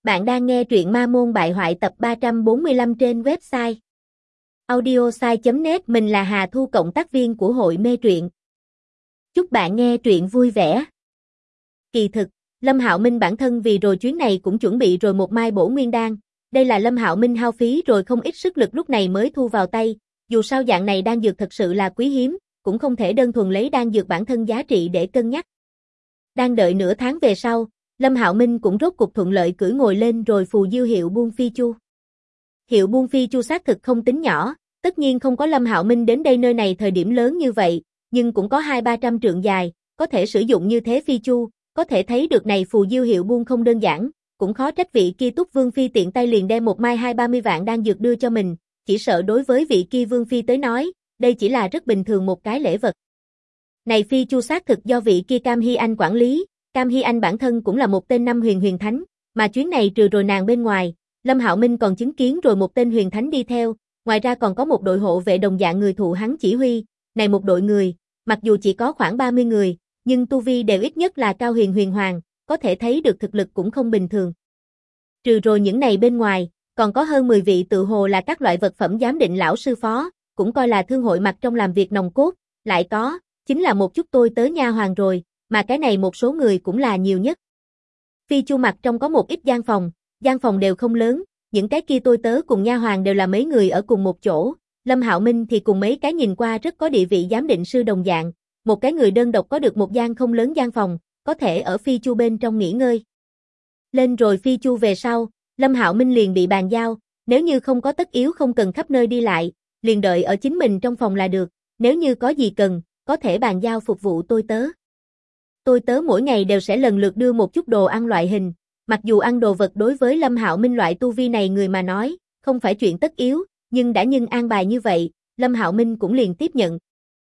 Bạn đang nghe truyện Ma Môn Bại Hoại tập 345 trên website audiosai.net. Mình là Hà Thu, cộng tác viên của hội mê truyện. Chúc bạn nghe truyện vui vẻ. Kỳ thực, Lâm Hạo Minh bản thân vì rồi chuyến này cũng chuẩn bị rồi một mai bổ nguyên đan. Đây là Lâm Hạo Minh hao phí rồi không ít sức lực lúc này mới thu vào tay. Dù sao dạng này đan dược thật sự là quý hiếm, cũng không thể đơn thuần lấy đan dược bản thân giá trị để cân nhắc. Đang đợi nửa tháng về sau, Lâm Hạo Minh cũng rốt cục thuận lợi cưỡi ngồi lên rồi phù diêu hiệu buôn phi chu. Hiệu buôn phi chu xác thực không tính nhỏ, tất nhiên không có Lâm Hạo Minh đến đây nơi này thời điểm lớn như vậy, nhưng cũng có 200-300 trượng dài, có thể sử dụng như thế phi chu, có thể thấy được này phù diêu hiệu buôn không đơn giản, cũng khó trách vị kia Túc Vương phi tiện tay liền đem một mai 20-30 vạn đan dược đưa cho mình, chỉ sợ đối với vị kia Vương phi tới nói, đây chỉ là rất bình thường một cái lễ vật. Này phi chu xác thực do vị kia Cam Hy Anh quản lý. Cam Hy Anh bản thân cũng là một tên năm huyền thánh, mà chuyến này trừ rồi nàng bên ngoài, Lâm Hạo Minh còn chứng kiến rồi một tên huyền thánh đi theo, ngoài ra còn có một đội hộ vệ đồng dạng người thụ hắn chỉ huy, này một đội người, mặc dù chỉ có khoảng 30 người, nhưng tu vi đều ít nhất là cao huyền hoàng, có thể thấy được thực lực cũng không bình thường. Trừ rồi những này bên ngoài, còn có hơn 10 vị tự hồ là các loại vật phẩm giám định lão sư phó, cũng coi là thương hội mặt trong làm việc nòng cốt, lại có, chính là một chút tôi tớ nha hoàn rồi. Mà cái này một số người cũng là nhiều nhất. Phi chu mặt trong có một ít gian phòng đều không lớn, những cái kia tôi tớ cùng nha hoàn đều là mấy người ở cùng một chỗ, Lâm Hạo Minh thì cùng mấy cái nhìn qua rất có địa vị giám định sư đồng dạng, một cái người đơn độc có được một gian không lớn gian phòng, có thể ở phi chu bên trong nghỉ ngơi. Lên rồi phi chu về sau, Lâm Hạo Minh liền bị bàn giao, nếu như không có tất yếu không cần khắp nơi đi lại, liền đợi ở chính mình trong phòng là được, nếu như có gì cần, có thể bàn giao phục vụ tôi tớ. Tôi tớ mỗi ngày đều sẽ lần lượt đưa một chút đồ ăn loại hình, mặc dù ăn đồ vật đối với Lâm Hạo Minh loại tu vi này người mà nói, không phải chuyện tất yếu, nhưng đã an bài như vậy, Lâm Hạo Minh cũng liền tiếp nhận.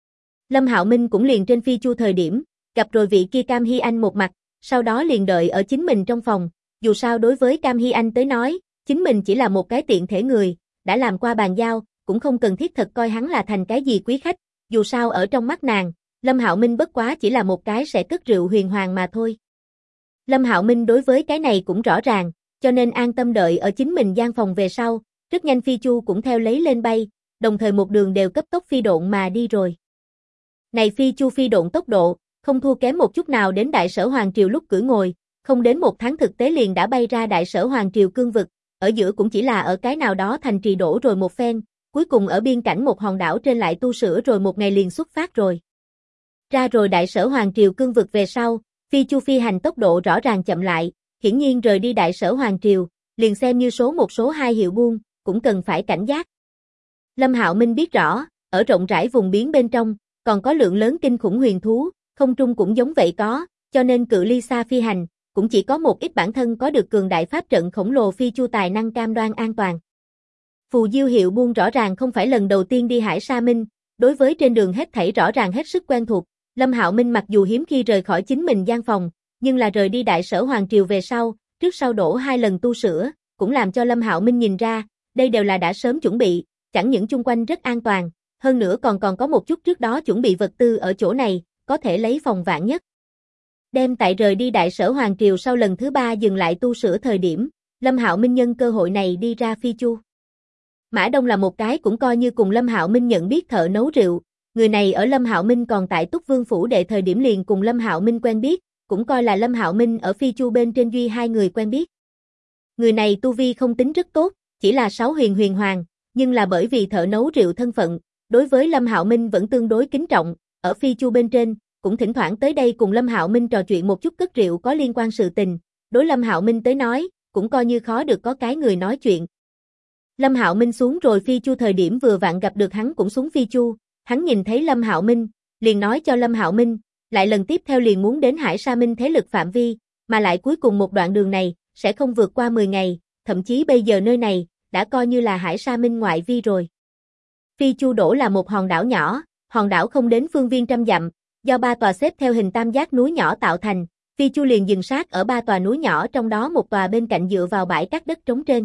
Lâm Hạo Minh cũng liền trên phi chu thời điểm, gặp rồi vị kia Cam Hy Anh một mặt, sau đó liền đợi ở chính mình trong phòng, dù sao đối với Cam Hy Anh tới nói, chính mình chỉ là một cái tiện thể người, đã làm qua bàn giao, cũng không cần thiết thật coi hắn là thành cái gì quý khách, dù sao ở trong mắt nàng, Lâm Hạo Minh bất quá chỉ là một cái sẽ cất rượu huyền hoàng mà thôi. Lâm Hạo Minh đối với cái này cũng rõ ràng, cho nên an tâm đợi ở chính mình gian phòng về sau, rất nhanh phi chu cũng theo lấy lên bay, đồng thời một đường đều cấp tốc phi độn mà đi rồi. Này phi chu phi độn tốc độ, không thua kém một chút nào đến Đại Sở Hoàng Triều lúc cưỡi ngồi, không đến một tháng thực tế liền đã bay ra Đại Sở Hoàng Triều cương vực, ở giữa cũng chỉ là ở cái nào đó thành trì đổ rồi một phen, cuối cùng ở biên cảnh một hòn đảo trên lại tu sửa rồi một ngày liền xuất phát rồi. Ra rồi Đại Sở Hoàng Triều cương vực về sau, phi chu phi hành tốc độ rõ ràng chậm lại, hiển nhiên rời đi Đại Sở Hoàng Triều, liền xem như một số 2 hiệu buôn, cũng cần phải cảnh giác. Lâm Hạo Minh biết rõ, ở rộng rãi vùng biển bên trong, còn có lượng lớn kinh khủng huyền thú, không trung cũng giống vậy có, cho nên cự ly xa phi hành, cũng chỉ có một ít bản thân có được cường đại pháp trận khổng lồ phi chu tài năng cam đoan an toàn. Phù diêu hiệu buôn rõ ràng không phải lần đầu tiên đi Hải Sa Minh, đối với trên đường hết thảy rõ ràng hết sức quen thuộc. Lâm Hạo Minh mặc dù hiếm khi rời khỏi chính mình gian phòng, nhưng là rời đi Đại Sở Hoàng Triều về sau, trước sau đổ 2 lần tu sửa, cũng làm cho Lâm Hạo Minh nhìn ra, đây đều là đã sớm chuẩn bị, chẳng những chung quanh rất an toàn, hơn nữa còn có một chút trước đó chuẩn bị vật tư ở chỗ này, có thể lấy phòng vạn nhất. Đem tại rời đi Đại Sở Hoàng Triều sau lần thứ 3 dừng lại tu sửa thời điểm, Lâm Hạo Minh nhân cơ hội này đi ra phi chu. Mã Đông là một cái cũng coi như cùng Lâm Hạo Minh nhận biết thợ nấu rượu. Người này ở Lâm Hạo Minh còn tại Túc Vương phủ đệ thời điểm liền cùng Lâm Hạo Minh quen biết, cũng coi là Lâm Hạo Minh ở phi chu bên trên duy 2 người quen biết. Người này tu vi không tính rất tốt, chỉ là 6 huyền hoàng, nhưng là bởi vì thợ nấu rượu thân phận, đối với Lâm Hạo Minh vẫn tương đối kính trọng, ở phi chu bên trên, cũng thỉnh thoảng tới đây cùng Lâm Hạo Minh trò chuyện một chút cất rượu có liên quan sự tình, đối Lâm Hạo Minh tới nói, cũng coi như khó được có cái người nói chuyện. Lâm Hạo Minh xuống rồi phi chu thời điểm vừa vặn gặp được hắn cũng xuống phi chu. Hắn nhìn thấy Lâm Hạo Minh, liền nói cho Lâm Hạo Minh, lại lần tiếp theo liền muốn đến Hải Sa Minh thế lực phạm vi, mà lại cuối cùng một đoạn đường này, sẽ không vượt qua 10 ngày, thậm chí bây giờ nơi này, đã coi như là Hải Sa Minh ngoại vi rồi. Phi Chu Đổ là một hòn đảo nhỏ, hòn đảo không đến phương viên trăm dặm, do 3 tòa xếp theo hình tam giác núi nhỏ tạo thành, Phi Chu liền dừng sát ở 3 tòa núi nhỏ trong đó một tòa bên cạnh dựa vào bãi cát đất trống trên.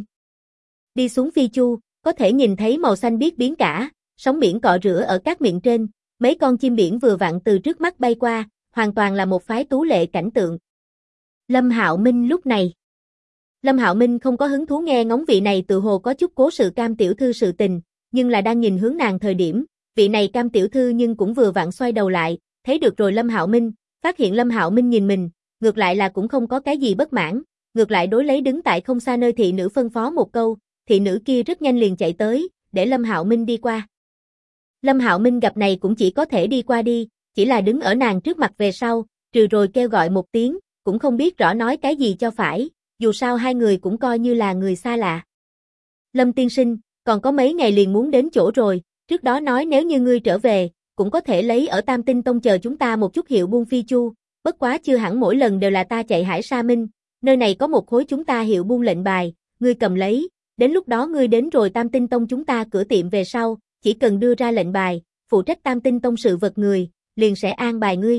Đi xuống Phi Chu, có thể nhìn thấy màu xanh biếc biển cả. Sóng biển cọ rửa ở các miệng trên, mấy con chim biển vừa vặn từ trước mắt bay qua, hoàn toàn là một phái tú lệ cảnh tượng. Lâm Hạo Minh lúc này Lâm Hạo Minh không có hứng thú nghe ngóng vị này tự hồ có chút cố sự Cam tiểu thư sự tình, nhưng là đang nhìn hướng nàng thời điểm, vị này Cam tiểu thư nhưng cũng vừa vặn xoay đầu lại, thấy được rồi Lâm Hạo Minh, phát hiện Lâm Hạo Minh nhìn mình, ngược lại là cũng không có cái gì bất mãn, ngược lại đối lấy đứng tại không xa nơi thị nữ phân phó một câu, thị nữ kia rất nhanh liền chạy tới, để Lâm Hạo Minh đi qua. Lâm Hạo Minh gặp này cũng chỉ có thể đi qua đi, chỉ là đứng ở nàng trước mặt về sau, trừ rồi kêu gọi một tiếng, cũng không biết rõ nói cái gì cho phải, dù sao hai người cũng coi như là người xa lạ. Lâm tiên sinh, còn có mấy ngày liền muốn đến chỗ rồi, trước đó nói nếu như ngươi trở về, cũng có thể lấy ở Tam Tinh Tông chờ chúng ta một chút hiệu buôn phi chu, bất quá chưa hẳn mỗi lần đều là ta chạy Hải Sa Minh, nơi này có một khối chúng ta hiệu buôn lệnh bài, ngươi cầm lấy, đến lúc đó ngươi đến rồi Tam Tinh Tông chúng ta cửa tiệm về sau, chỉ cần đưa ra lệnh bài, phụ trách Tam Tinh Tông sự vật người, liền sẽ an bài ngươi.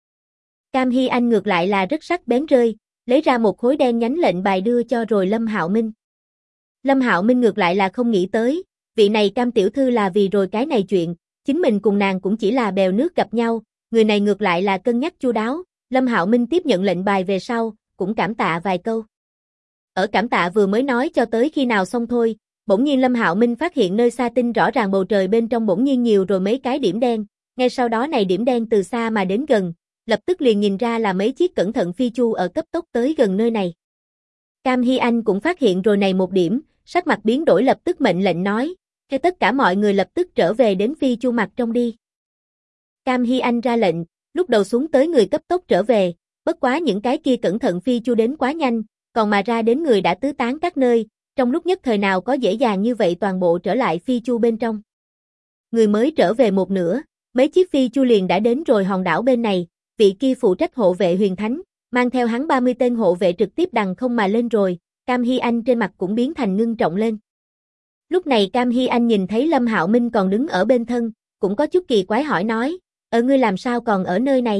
Cam Hy Anh ngược lại là rất sắc bén rơi, lấy ra một khối đen nhánh lệnh bài đưa cho rồi Lâm Hạo Minh. Lâm Hạo Minh ngược lại là không nghĩ tới, vị này Cam tiểu thư là vì rồi cái này chuyện, chính mình cùng nàng cũng chỉ là bèo nước gặp nhau, người này ngược lại là cân nhắc chu đáo, Lâm Hạo Minh tiếp nhận lệnh bài về sau, cũng cảm tạ vài câu. Ở cảm tạ vừa mới nói cho tới khi nào xong thôi, bỗng nhiên Lâm Hạo Minh phát hiện nơi xa tinh rõ ràng bầu trời bên trong bỗng nhiên nhiều rồi mấy cái điểm đen, ngay sau đó này điểm đen từ xa mà đến gần, lập tức liền nhìn ra là mấy chiếc cẩn thận phi chu ở cấp tốc tới gần nơi này. Cam Hy Anh cũng phát hiện rồi này một điểm, sắc mặt biến đổi lập tức mệnh lệnh nói, cho tất cả mọi người lập tức trở về đến phi chu mặt trong đi. Cam Hy Anh ra lệnh, lúc đầu xuống tới người cấp tốc trở về, bất quá những cái kia cẩn thận phi chu đến quá nhanh, còn mà ra đến người đã tứ tán các nơi, trong lúc nhất thời nào có dễ dàng như vậy toàn bộ trở lại phi chu bên trong. Người mới trở về một nửa, mấy chiếc phi chu liền đã đến rồi hòn đảo bên này, vị kia phụ trách hộ vệ Huyền Thánh, mang theo hắn 30 tên hộ vệ trực tiếp đằng không mà lên rồi, Cam Hy Anh trên mặt cũng biến thành ngưng trọng lên. Lúc này Cam Hy Anh nhìn thấy Lâm Hạo Minh còn đứng ở bên thân, cũng có chút kỳ quái hỏi nói, ngươi làm sao còn ở nơi này?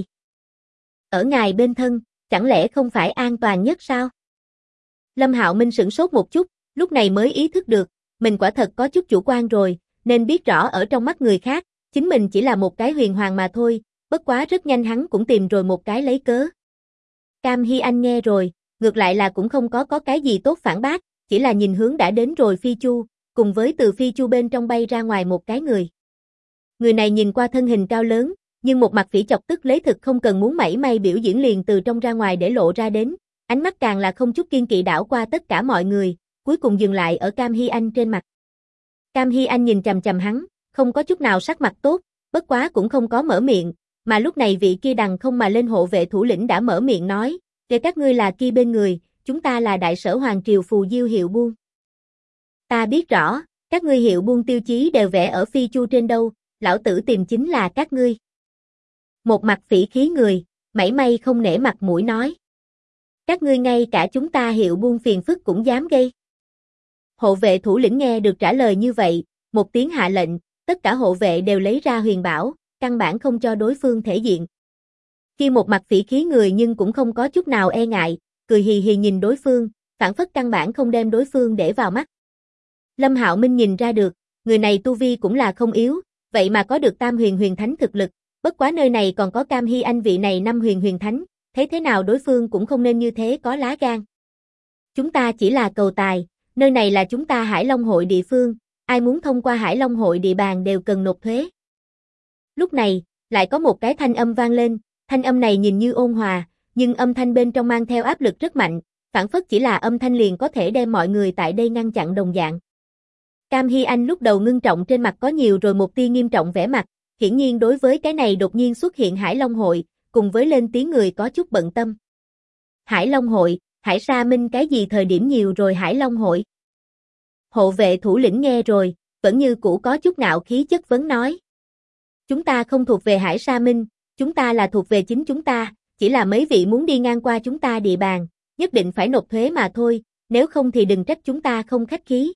Ở ngài bên thân, chẳng lẽ không phải an toàn nhất sao? Lâm Hạo Minh sửng sốt một chút, lúc này mới ý thức được, mình quả thật có chút chủ quan rồi, nên biết rõ ở trong mắt người khác, chính mình chỉ là một cái huyền hoàng mà thôi, bất quá rất nhanh hắn cũng tìm rồi một cái lấy cớ. Cam Hy Anh nghe rồi, ngược lại là cũng không có cái gì tốt phản bác, chỉ là nhìn hướng đã đến rồi phi chu, cùng với từ phi chu bên trong bay ra ngoài một cái người. Người này nhìn qua thân hình cao lớn, nhưng một mặt phỉ chọc tức lấy thực không cần muốn mảy may biểu diễn liền từ trong ra ngoài để lộ ra đến, ánh mắt càng là không chút kiên kỵ đảo qua tất cả mọi người, cuối cùng dừng lại ở Cam Hy Anh trên mặt. Cam Hy Anh nhìn chằm chằm hắn, không có chút nào sắc mặt tốt, bất quá cũng không có mở miệng, mà lúc này vị kia đằng không mà lên hộ vệ thủ lĩnh đã mở miệng nói, để các ngươi là kia bên người, chúng ta là đại sở Hoàng Triều Phù Diêu hiệu buôn. Ta biết rõ, các ngươi hiệu buôn tiêu chí đều vẽ ở phi chu trên đâu, lão tử tìm chính là các ngươi. Một mặt phỉ khí người, mảy may không nể mặt mũi nói. Các ngươi ngay cả chúng ta hiệu buôn phiền phức cũng dám gây. Hộ vệ thủ lĩnh nghe được trả lời như vậy, một tiếng hạ lệnh, tất cả hộ vệ đều lấy ra huyền bảo, căn bản không cho đối phương thể diện. Khi một mặt phỉ khí người nhưng cũng không có chút nào e ngại, cười hì hì nhìn đối phương, phản phất căn bản không đem đối phương để vào mắt. Lâm Hạo Minh nhìn ra được, người này tu vi cũng là không yếu, vậy mà có được tam huyền huyền thánh thực lực, bất quá nơi này còn có Cam Hy Anh vị này 5 huyền huyền thánh, thấy thế nào đối phương cũng không nên như thế có lá gan. Chúng ta chỉ là cầu tài, nơi này là chúng ta Hải Long hội địa phương, ai muốn thông qua Hải Long hội địa bàn đều cần nộp thuế. Lúc này, lại có một cái thanh âm vang lên, thanh âm này nhìn như ôn hòa, nhưng âm thanh bên trong mang theo áp lực rất mạnh, phản phất chỉ là âm thanh liền có thể đem mọi người tại đây ngăn chặn đồng dạng. Cam Hy Anh lúc đầu ngưng trọng trên mặt có nhiều rồi một tia nghiêm trọng vẻ mặt, hiển nhiên đối với cái này đột nhiên xuất hiện Hải Long hội, cùng với lên tiếng người có chút bận tâm. Hải Long hội, Hải Sa Minh cái gì thời điểm nhiều rồi Hải Long hội? Hộ vệ thủ lĩnh nghe rồi, vẫn như cũ có chút ngạo khí chất vấn nói. Chúng ta không thuộc về Hải Sa Minh, chúng ta là thuộc về chính chúng ta, chỉ là mấy vị muốn đi ngang qua chúng ta địa bàn, nhất định phải nộp thuế mà thôi, nếu không thì đừng trách chúng ta không khách khí.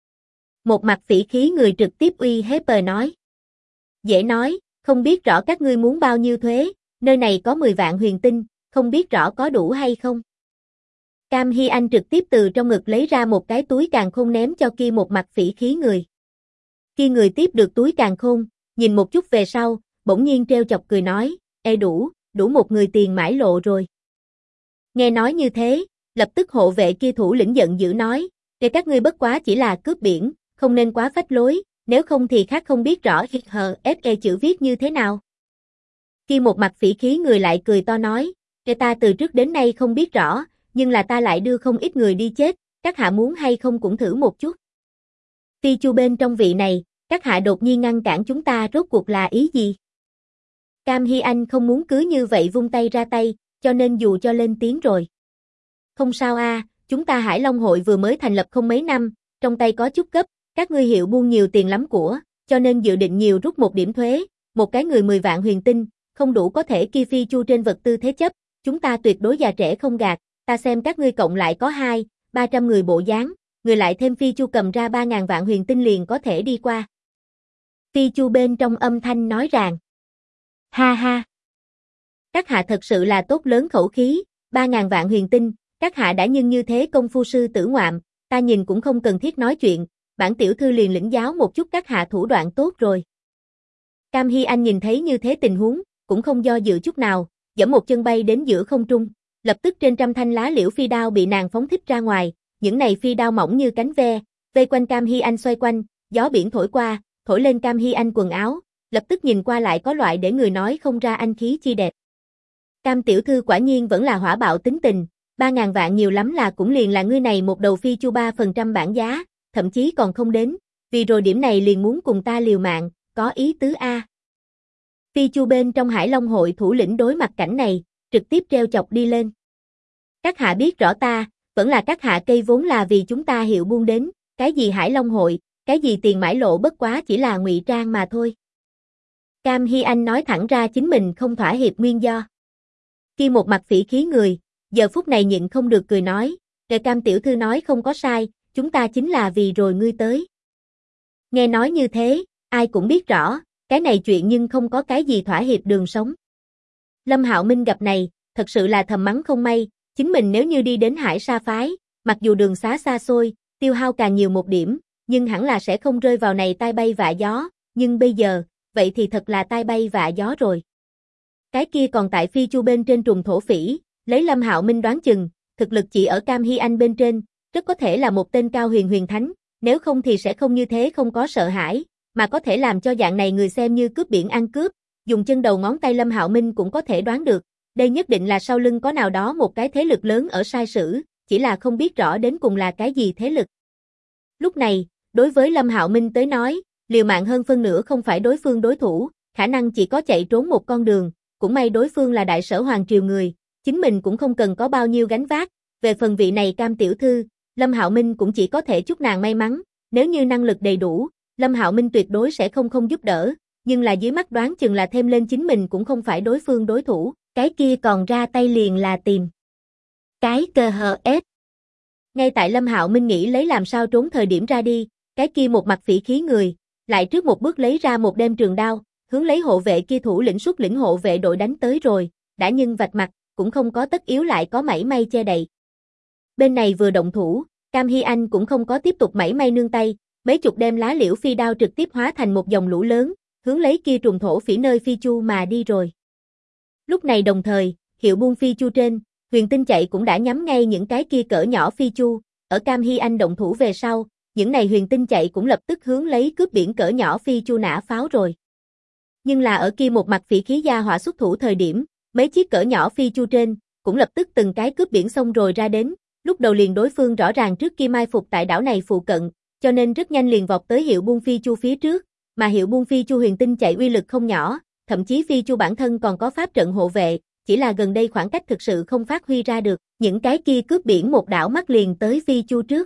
Một mặt phỉ khí người trực tiếp uy hiếp nói. Dễ nói, không biết rõ các ngươi muốn bao nhiêu thuế, nơi này có 10 vạn huyền tinh, không biết rõ có đủ hay không. Cam Hy Anh trực tiếp từ trong ngực lấy ra một cái túi càn khôn ném cho kia một mặt phỉ khí người. Khi người tiếp được túi càn khôn, nhìn một chút về sau, bỗng nhiên trêu chọc cười nói, đủ một người tiền mãi lộ rồi. Nghe nói như thế, lập tức hộ vệ kia thủ lĩnh giận dữ nói, để các ngươi bất quá chỉ là cướp biển, không nên quá phách lối, nếu không thì khác không biết rõ HSE chữ viết như thế nào. Kia một mặt phỉ khí người lại cười to nói, để ta từ trước đến nay không biết rõ, nhưng là ta lại đưa không ít người đi chết, các hạ muốn hay không cũng thử một chút. Phi Chu bên trong vị này, các hạ đột nhiên ngăn cản chúng ta rốt cuộc là ý gì? Cam Hy Anh không muốn cứ như vậy vung tay ra tay, cho nên dù cho lên tiếng rồi. Không sao a, chúng ta Hải Long hội vừa mới thành lập không mấy năm, trong tay có chút gấp, các ngươi hiệu buôn nhiều tiền lắm của, cho nên dự định nhiều rút một điểm thuế, một cái người 10 vạn huyền tinh, không đủ có thể kia Phi Chu trên vật tư thế chấp, chúng ta tuyệt đối già trẻ không gạt, ta xem các ngươi cộng lại có 200-300 người bộ dáng, người lại thêm Phi Chu cầm ra 3.000 vạn huyền tinh liền có thể đi qua. Phi Chu bên trong âm thanh nói rằng, ha ha, các hạ thật sự là tốt lớn khẩu khí, 3.000 vạn huyền tinh, các hạ đã nhưng như thế công phu sư tử ngoạm, ta nhìn cũng không cần thiết nói chuyện, bản tiểu thư liền lĩnh giáo một chút các hạ thủ đoạn tốt rồi. Cam Hy Anh nhìn thấy như thế tình huống, cũng không do dự chút nào, giẫm một chân bay đến giữa không trung, lập tức trên trăm thanh lá liễu phi đao bị nàng phóng thích ra ngoài, những này phi đao mỏng như cánh ve, vây quanh Cam Hy Anh xoay quanh, gió biển thổi qua, thổi lên Cam Hy Anh quần áo, lập tức nhìn qua lại có loại để người nói không ra anh khí chi đẹp. Cam tiểu thư quả nhiên vẫn là hỏa bạo tính tình, 3.000 vạn nhiều lắm là cũng liền là ngươi này một đầu Phi Chu 3% bản giá, thậm chí còn không đến, vì rồi điểm này liền muốn cùng ta liều mạng, có ý tứ a. Phi Chu bên trong Hải Long hội thủ lĩnh đối mặt cảnh này, trực tiếp treo chọc đi lên. Các hạ biết rõ ta, vẫn là các hạ cây vốn là vì chúng ta hiệu buôn đến, cái gì Hải Long hội, cái gì tiền mãi lộ bất quá chỉ là ngụy trang mà thôi. Cam Hy Anh nói thẳng ra chính mình không thỏa hiệp nguyên do. Khi một mặt phỉ khí người, giờ phút này nhịn không được cười nói, để Cam tiểu thư nói không có sai, chúng ta chính là vì rồi ngươi tới. Nghe nói như thế, ai cũng biết rõ, cái này chuyện nhưng không có cái gì thỏa hiệp đường sống. Lâm Hạo Minh gặp này, thật sự là thầm mắng không may, chính mình nếu như đi đến Hải Sa phái, mặc dù đường xá xa xôi, tiêu hao càng nhiều một điểm, nhưng hẳn là sẽ không rơi vào này tai bay vạ gió, nhưng bây giờ, vậy thì thật là tai bay vạ gió rồi. Cái kia còn tại Phi Chu bên trên trùng thổ phỉ, lấy Lâm Hạo Minh đoán chừng, thực lực chỉ ở Cam Hy Anh bên trên, rất có thể là một tên cao huyền huyền thánh, nếu không thì sẽ không như thế không có sợ hãi, mà có thể làm cho dạng này người xem như cướp biển ăn cướp, dùng chân đầu ngón tay Lâm Hạo Minh cũng có thể đoán được, đây nhất định là sau lưng có nào đó một cái thế lực lớn ở sai sử, chỉ là không biết rõ đến cùng là cái gì thế lực. Lúc này, đối với Lâm Hạo Minh tới nói, liều mạng hơn phân nửa không phải đối phương đối thủ, khả năng chỉ có chạy trốn một con đường, cũng may đối phương là đại sở hoàng triều người, chính mình cũng không cần có bao nhiêu gánh vác, về phần vị này Cam tiểu thư, Lâm Hạo Minh cũng chỉ có thể chúc nàng may mắn, nếu như năng lực đầy đủ, Lâm Hạo Minh tuyệt đối sẽ không giúp đỡ, nhưng là dưới mắt đoán chừng là thêm lên chính mình cũng không phải đối phương đối thủ, cái kia còn ra tay liền là tìm cái cơ hở ép. Ngay tại Lâm Hạo Minh nghĩ lấy làm sao trốn thời điểm ra đi, cái kia một mặt phỉ khí người, lại trước một bước lấy ra một đem trường đao, hướng lấy hộ vệ kia thủ lĩnh xuất lĩnh hộ vệ đội đánh tới rồi, đã nhưng vạch mặt, cũng không có tất yếu lại có mảy may che đậy. Bên này vừa động thủ, Cam Hy Anh cũng không có tiếp tục mảy may nương tay, mấy chục đem lá liễu phi đao trực tiếp hóa thành một dòng lũ lớn, hướng lấy kia trùng thổ phỉ nơi Phi Chu mà đi rồi. Lúc này đồng thời, hiệu buôn Phi Chu trên, huyền tinh chạy cũng đã nhắm ngay những cái kia cỡ nhỏ Phi Chu, ở Cam Hy Anh động thủ về sau, những này huyền tinh chạy cũng lập tức hướng lấy cướp biển cỡ nhỏ Phi Chu nã pháo rồi. Nhưng là ở kia một mặt phỉ khí gia hỏa xuất thủ thời điểm, mấy chiếc cỡ nhỏ Phi Chu trên, cũng lập tức từng cái cướp biển xông rồi ra đến, lúc đầu liền đối phương rõ ràng trước kia mai phục tại đảo này phụ cận, cho nên rất nhanh liền vọt tới hiệu buôn Phi Chu phía trước, mà hiệu buôn Phi Chu huyền tinh chạy uy lực không nhỏ, thậm chí Phi Chu bản thân còn có pháp trận hộ vệ, chỉ là gần đây khoảng cách thực sự không phát huy ra được, những cái kia cướp biển một đảo mắt liền tới Phi Chu trước.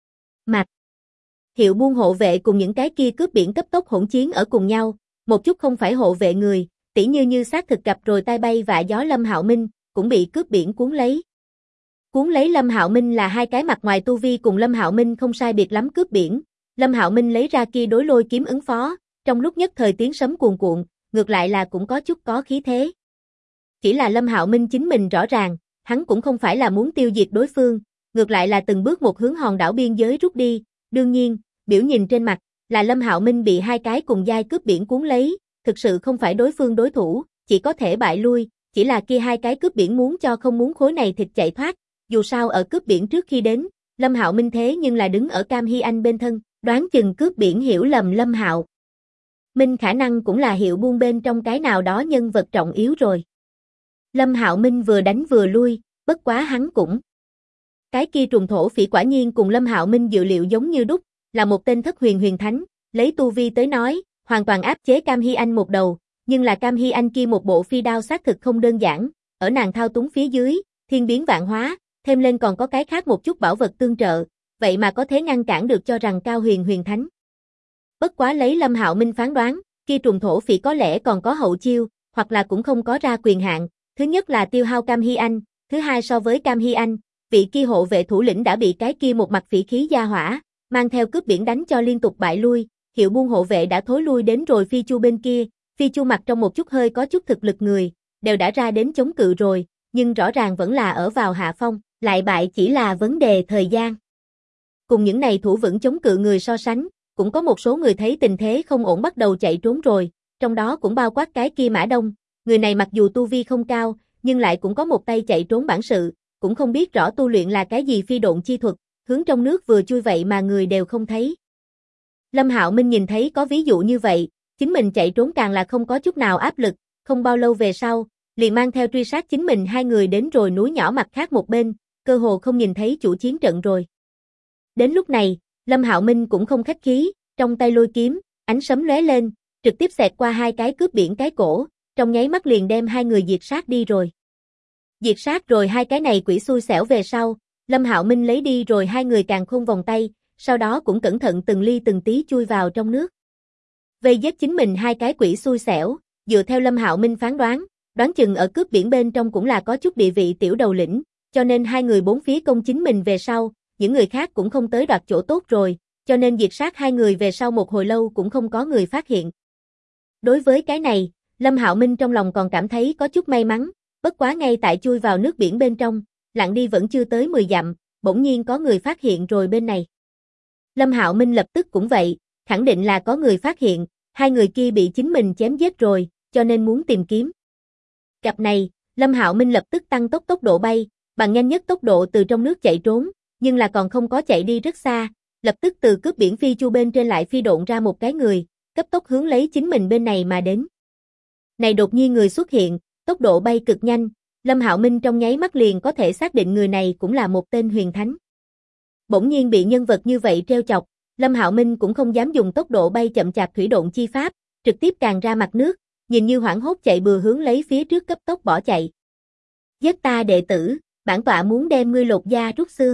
Mặt hiệu buôn hộ vệ cùng những cái kia cướp biển cấp tốc hỗn chiến ở cùng nhau, một chút không phải hộ vệ người, tỉ như xác thực gặp rồi tai bay vạ gió Lâm Hạo Minh, cũng bị cướp biển cuốn lấy. Cuốn lấy Lâm Hạo Minh là hai cái mặt ngoài tu vi cùng Lâm Hạo Minh không sai biệt lắm cướp biển, Lâm Hạo Minh lấy ra kia đối lôi kiếm ứng phó, trong lúc nhất thời tiếng sấm cuồn cuộn, ngược lại là cũng có chút có khí thế. Chỉ là Lâm Hạo Minh chính mình rõ ràng, hắn cũng không phải là muốn tiêu diệt đối phương, ngược lại là từng bước một hướng hòn đảo biên giới rút đi, đương nhiên, biểu nhìn trên mặt, là Lâm Hạo Minh bị hai cái cùng giai cướp biển cuốn lấy, thực sự không phải đối phương đối thủ, chỉ có thể bại lui, chỉ là kia hai cái cướp biển muốn cho không muốn khối này thịt chạy thoát, dù sao ở cướp biển trước khi đến, Lâm Hạo Minh thế nhưng là đứng ở Cam Hy Anh bên thân, đoán chừng cướp biển hiểu lầm Lâm Hạo Minh khả năng cũng là hiệu buôn bên trong cái nào đó nhân vật trọng yếu rồi. Lâm Hạo Minh vừa đánh vừa lui, bất quá hắn cũng. Cái kia trùng thổ phỉ quả nhiên cùng Lâm Hạo Minh dự liệu giống như đúc, là một tên thất huyền huyền thánh, lấy tu vi tới nói, hoàn toàn áp chế Cam Hy Anh một đầu, nhưng là Cam Hy Anh kia một bộ phi đao xác thực không đơn giản, ở nàng thao túng phía dưới, thiên biến vạn hóa, thêm lên còn có cái khác một chút bảo vật tương trợ, vậy mà có thể ngăn cản được cho rằng cao huyền huyền thánh. Bất quá lấy Lâm Hạo Minh phán đoán, kia trùng thổ phỉ có lẽ còn có hậu chiêu, hoặc là cũng không có ra quyền hạn, thứ nhất là tiêu hao Cam Hy Anh, thứ hai so với Cam Hy Anh, vị kia hộ vệ thủ lĩnh đã bị cái kia một mặt phỉ khí gia hỏa, mang theo cướp biển đánh cho liên tục bại lui, hiệu buôn hộ vệ đã thối lui đến rồi Phi Chu bên kia, Phi Chu mặt trong một chút hơi có chút thực lực người, đều đã ra đến chống cự rồi, nhưng rõ ràng vẫn là ở vào hạ phong, lại bại chỉ là vấn đề thời gian. Cùng những này thủ vững chống cự người so sánh, cũng có một số người thấy tình thế không ổn bắt đầu chạy trốn rồi, trong đó cũng bao quát cái kia Mã Đông, người này mặc dù tu vi không cao, nhưng lại cũng có một tay chạy trốn bản sự, cũng không biết rõ tu luyện là cái gì phi độn chi thuật, hướng trong nước vừa chui vậy mà người đều không thấy. Lâm Hạo Minh nhìn thấy có ví dụ như vậy, chính mình chạy trốn càng là không có chút nào áp lực, không bao lâu về sau, liền mang theo truy sát chính mình hai người đến rồi núi nhỏ mặt khác một bên, cơ hồ không nhìn thấy chủ chiến trận rồi. Đến lúc này, Lâm Hạo Minh cũng không khách khí, trong tay lôi kiếm, ánh sấm lóe lên, trực tiếp xẹt qua hai cái cướp biển cái cổ, trong nháy mắt liền đem hai người diệt sát đi rồi. Diệt sát rồi hai cái này quỷ xui xẻo về sau, Lâm Hạo Minh lấy đi rồi hai người càng khôn vòng tay, sau đó cũng cẩn thận từng ly từng tí chui vào trong nước. Vây giết chính mình hai cái quỷ xui xẻo, dựa theo Lâm Hạo Minh phán đoán, đoán chừng ở cướp biển bên trong cũng là có chút địa vị tiểu đầu lĩnh, cho nên hai người bốn phía công chính mình về sau, những người khác cũng không tới đoạt chỗ tốt rồi, cho nên diệt sát hai người về sau một hồi lâu cũng không có người phát hiện. Đối với cái này, Lâm Hạo Minh trong lòng còn cảm thấy có chút may mắn, bất quá ngay tại chui vào nước biển bên trong, lặn đi vẫn chưa tới 10 dặm, bỗng nhiên có người phát hiện rồi bên này. Lâm Hạo Minh lập tức cũng vậy, khẳng định là có người phát hiện, hai người kia bị chính mình chém giết rồi, cho nên muốn tìm kiếm. Gặp này, Lâm Hạo Minh lập tức tăng tốc độ bay, bằng nhanh nhất tốc độ từ trong nước chạy trốn, nhưng là còn không có chạy đi rất xa, lập tức từ cướp biển Phi Chu bên trên lại phi độn ra một cái người, cấp tốc hướng lấy chính mình bên này mà đến. Này đột nhiên người xuất hiện, tốc độ bay cực nhanh, Lâm Hạo Minh trong nháy mắt liền có thể xác định người này cũng là một tên huyền thánh. Bỗng nhiên bị nhân vật như vậy trêu chọc, Lâm Hạo Minh cũng không dám dùng tốc độ bay chậm chạp thủy độn chi pháp, trực tiếp tràn ra mặt nước, nhìn như hoảng hốt chạy bừa hướng lấy phía trước cấp tốc bỏ chạy. Giết ta đệ tử, bản tọa muốn đem ngươi lột da rút xương.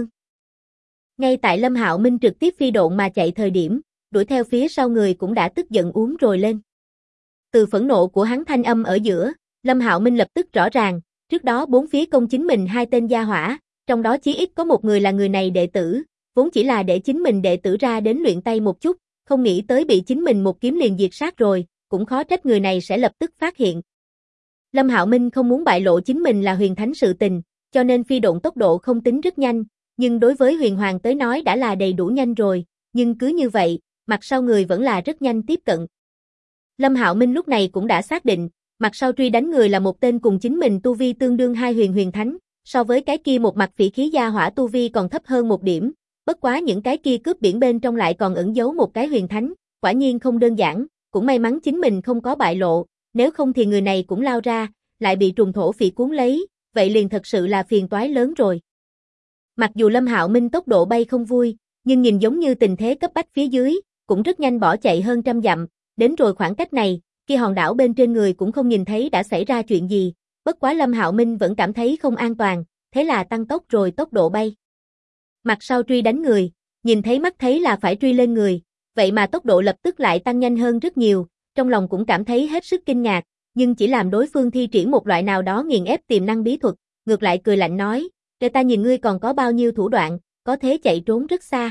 Ngay tại Lâm Hạo Minh trực tiếp phi độn mà chạy thời điểm, đuổi theo phía sau người cũng đã tức giận uống rồi lên. Từ phẫn nộ của hắn thanh âm ở giữa, Lâm Hạo Minh lập tức rõ ràng, trước đó bốn phía công chính mình hai tên gia hỏa, trong đó chí ít có một người là người này đệ tử, vốn chỉ là để chính mình đệ tử ra đến luyện tay một chút, không nghĩ tới bị chính mình một kiếm liền diệt sát rồi, cũng khó trách người này sẽ lập tức phát hiện. Lâm Hạo Minh không muốn bại lộ chính mình là huyền thánh sự tình, cho nên phi độn tốc độ không tính rất nhanh, nhưng đối với huyền hoàng tới nói đã là đầy đủ nhanh rồi, nhưng cứ như vậy, mặt sau người vẫn là rất nhanh tiếp cận. Lâm Hạo Minh lúc này cũng đã xác định, mặt sau truy đánh người là một tên cùng chính mình tu vi tương đương hai huyền thánh, so với cái kia một mặt phỉ khí gia hỏa tu vi còn thấp hơn một điểm, bất quá những cái kia cướp biển bên trong lại còn ẩn giấu một cái huyền thánh, quả nhiên không đơn giản, cũng may mắn chính mình không có bại lộ, nếu không thì người này cũng lao ra, lại bị trùng thổ phỉ cuốn lấy, vậy liền thật sự là phiền toái lớn rồi. Mặc dù Lâm Hạo Minh tốc độ bay không vui, nhưng nhìn giống như tình thế cấp bách phía dưới, cũng rất nhanh bỏ chạy hơn trăm dặm, đến rồi khoảng cách này, kia hòn đảo bên trên người cũng không nhìn thấy đã xảy ra chuyện gì, bất quá Lâm Hạo Minh vẫn cảm thấy không an toàn, thế là tăng tốc rồi tốc độ bay. Mặt sau truy đánh người, nhìn thấy mắt thấy là phải truy lên người, vậy mà tốc độ lập tức lại tăng nhanh hơn rất nhiều, trong lòng cũng cảm thấy hết sức kinh ngạc, nhưng chỉ làm đối phương thi triển một loại nào đó nghiền ép tiềm năng bí thuật, ngược lại cười lạnh nói, để ta nhìn ngươi còn có bao nhiêu thủ đoạn, có thế chạy trốn rất xa.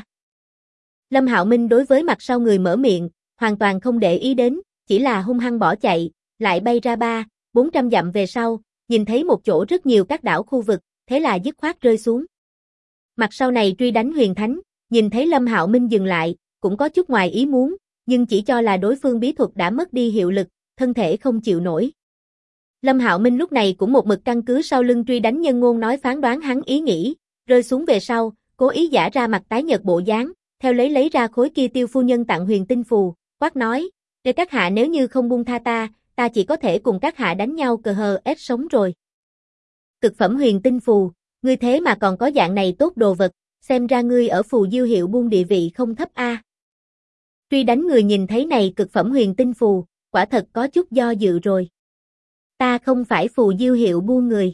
Lâm Hạo Minh đối với mặt sau người mở miệng, hoàn toàn không để ý đến, chỉ là hung hăng bỏ chạy, lại bay ra 400 dặm về sau, nhìn thấy một chỗ rất nhiều các đảo khu vực, thế là dứt khoát rơi xuống. Mặt sau này truy đánh huyền thánh, nhìn thấy Lâm Hạo Minh dừng lại, cũng có chút ngoài ý muốn, nhưng chỉ cho là đối phương bí thuật đã mất đi hiệu lực, thân thể không chịu nổi. Lâm Hạo Minh lúc này cũng một mực căn cứ sau lưng truy đánh nhân ngôn nói phán đoán hắn ý nghĩ, Rơi xuống về sau, cố ý giả ra mặt tái nhợt bộ dáng, theo lấy ra khối kia Tiêu phu nhân tặng huyền tinh phù, quát nói, để các hạ nếu như không buông tha ta chỉ có thể cùng các hạ đánh nhau cờ hờ ép sống rồi. Cực phẩm huyền tinh phù, ngươi thế mà còn có dạng này tốt đồ vật, xem ra ngươi ở Phù Diêu hiệu buôn địa vị không thấp a. Truy đánh người nhìn thấy này cực phẩm huyền tinh phù, quả thật có chút do dự rồi. Ta không phải Phù Diêu hiệu buôn người.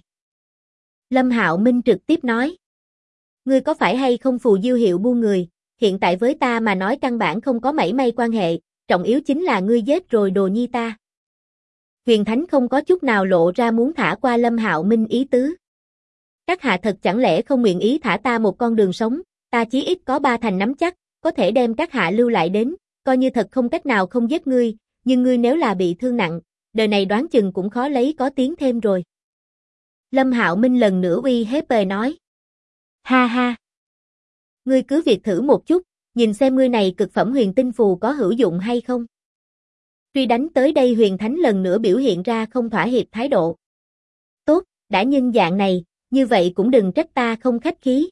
Lâm Hạo Minh trực tiếp nói. Ngươi có phải hay không Phù Diêu hiệu buôn người, hiện tại với ta mà nói căn bản không có mảy may quan hệ, trọng yếu chính là ngươi giết rồi đồ nhi ta. Huyền Thánh không có chút nào lộ ra muốn thả qua Lâm Hạo Minh ý tứ. Các hạ thật chẳng lẽ không nguyện ý thả ta một con đường sống, ta chí ít có 3 thành nắm chắc, có thể đem các hạ lưu lại đến, coi như thật không cách nào không giết ngươi, nhưng ngươi nếu là bị thương nặng, đời này đoán chừng cũng khó lấy có tiếng thêm rồi. Lâm Hạo Minh lần nữa uy hiếp bề nói. Ha ha. Ngươi cứ việc thử một chút, nhìn xem ngươi này cực phẩm huyền tinh phù có hữu dụng hay không. Truy đánh tới đây Huyền Thánh lần nữa biểu hiện ra không thỏa hiệp thái độ. Tốt, đã nhân dạng này, như vậy cũng đừng trách ta không khách khí.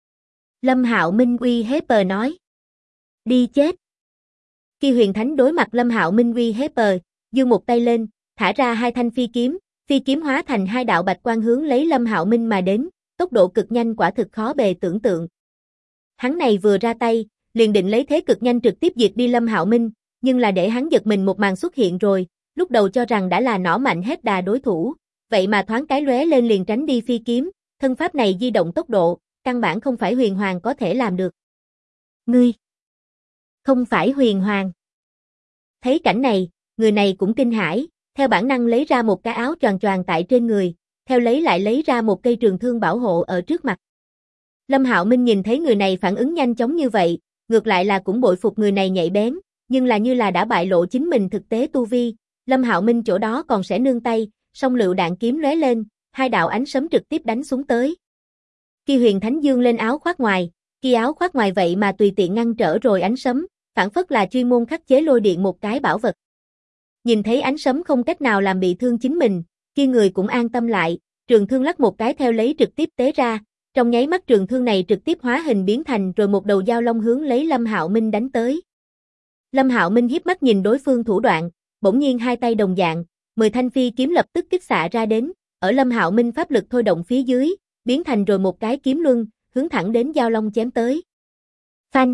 Lâm Hạo Minh uy hiếp bờ nói. Đi chết. Khi Huyền Thánh đối mặt Lâm Hạo Minh uy hiếp bờ, giơ một tay lên, thả ra 2 thanh phi kiếm hóa thành 2 đạo bạch quang hướng lấy Lâm Hạo Minh mà đến, tốc độ cực nhanh quả thực khó bề tưởng tượng. Hắn này vừa ra tay, liền định lấy thế cực nhanh trực tiếp diệt đi Lâm Hạo Minh, nhưng là để hắn giật mình một màn xuất hiện rồi, lúc đầu cho rằng đã là nỏ mạnh hết đà đối thủ, vậy mà thoáng cái lóe lên liền tránh đi phi kiếm, thân pháp này di động tốc độ, căn bản không phải huyền hoàng có thể làm được. Ngươi, không phải huyền hoàng. Thấy cảnh này, người này cũng kinh hãi, theo bản năng lấy ra một cái áo choàng choàng tại trên người, theo lại lấy ra một cây trường thương bảo hộ ở trước mặt. Lâm Hạo Minh nhìn thấy người này phản ứng nhanh chóng như vậy, ngược lại là cũng bội phục người này nhạy bén, nhưng là như là đã bại lộ chính mình thực tế tu vi, Lâm Hạo Minh chỗ đó còn sẽ nương tay, song lựu đạn kiếm lóe lên, 2 đạo ánh sấm trực tiếp đánh xuống tới. Khi Huyền Thánh dương lên áo khoác ngoài, khi áo khoác ngoài vậy mà tùy tiện ngăn trở rồi ánh sấm, phản phất là chuyên môn khắc chế lôi điện một cái bảo vật. Nhìn thấy ánh sấm không cách nào làm bị thương chính mình, khi người cũng an tâm lại, trường thương lắc một cái theo lấy trực tiếp tế ra, trong nháy mắt trường thương này trực tiếp hóa hình biến thành rồi một đầu dao long hướng lấy Lâm Hạo Minh đánh tới. Lâm Hạo Minh hiếp mắt nhìn đối phương thủ đoạn, bỗng nhiên 2 tay đồng dạng, 10 thanh phi kiếm lập tức kích xạ ra đến, ở Lâm Hạo Minh pháp lực thôi động phía dưới, biến thành rồi một cái kiếm luân, hướng thẳng đến dao long chém tới. Phanh!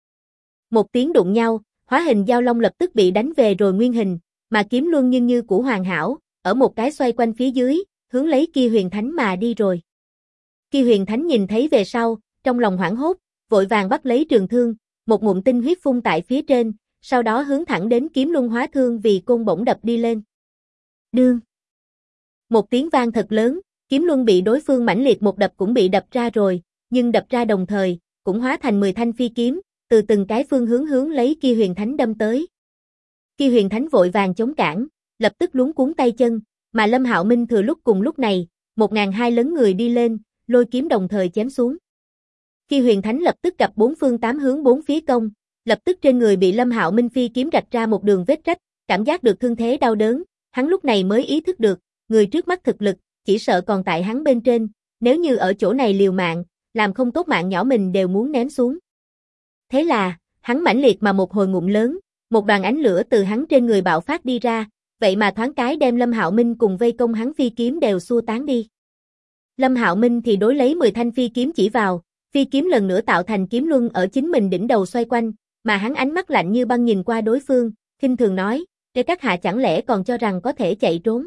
Một tiếng đụng nhau, hóa hình dao long lập tức bị đánh về rồi nguyên hình, mà kiếm luân như cũ hoàn hảo, ở một cái xoay quanh phía dưới, hướng lấy kia Huyền Thánh mà đi rồi. Kia Huyền Thánh nhìn thấy về sau, trong lòng hoảng hốt, vội vàng bắt lấy trường thương, một ngụm tinh huyết phun tại phía trên, sau đó hướng thẳng đến kiếm luân hóa thương vì côn bổng đập đi lên. Đương! Một tiếng vang thật lớn, kiếm luân bị đối phương mãnh liệt một đập cũng bị đập ra rồi, nhưng đập ra đồng thời, cũng hóa thành 10 thanh phi kiếm, từ từng cái phương hướng lấy kia Huyền Thánh đâm tới. Kia Huyền Thánh vội vàng chống cản, lập tức luống cuống tay chân, mà Lâm Hạo Minh thừa lúc cùng lúc này, 1002 lớn người đi lên, lôi kiếm đồng thời chém xuống. Kia Huyền Thánh lập tức gặp 4 phương 8 hướng 4 phía công, lập tức trên người bị Lâm Hạo Minh phi kiếm rạch ra một đường vết rách, cảm giác được thương thế đau đớn, hắn lúc này mới ý thức được, người trước mắt thực lực, chỉ sợ còn tại hắn bên trên, nếu như ở chỗ này liều mạng, làm không tốt mạng nhỏ mình đều muốn ném xuống. Thế là, hắn mãnh liệt mà một hồi ngụm lớn, một đoàn ánh lửa từ hắn trên người bạo phát đi ra, vậy mà thoáng cái đem Lâm Hạo Minh cùng vây công hắn phi kiếm đều xua tán đi. Lâm Hạo Minh thì đối lấy 10 thanh phi kiếm chỉ vào, phi kiếm lần nữa tạo thành kiếm luân ở chính mình đỉnh đầu xoay quanh, mà hắn ánh mắt lạnh như băng nhìn qua đối phương, khinh thường nói, để các hạ chẳng lẽ còn cho rằng có thể chạy trốn.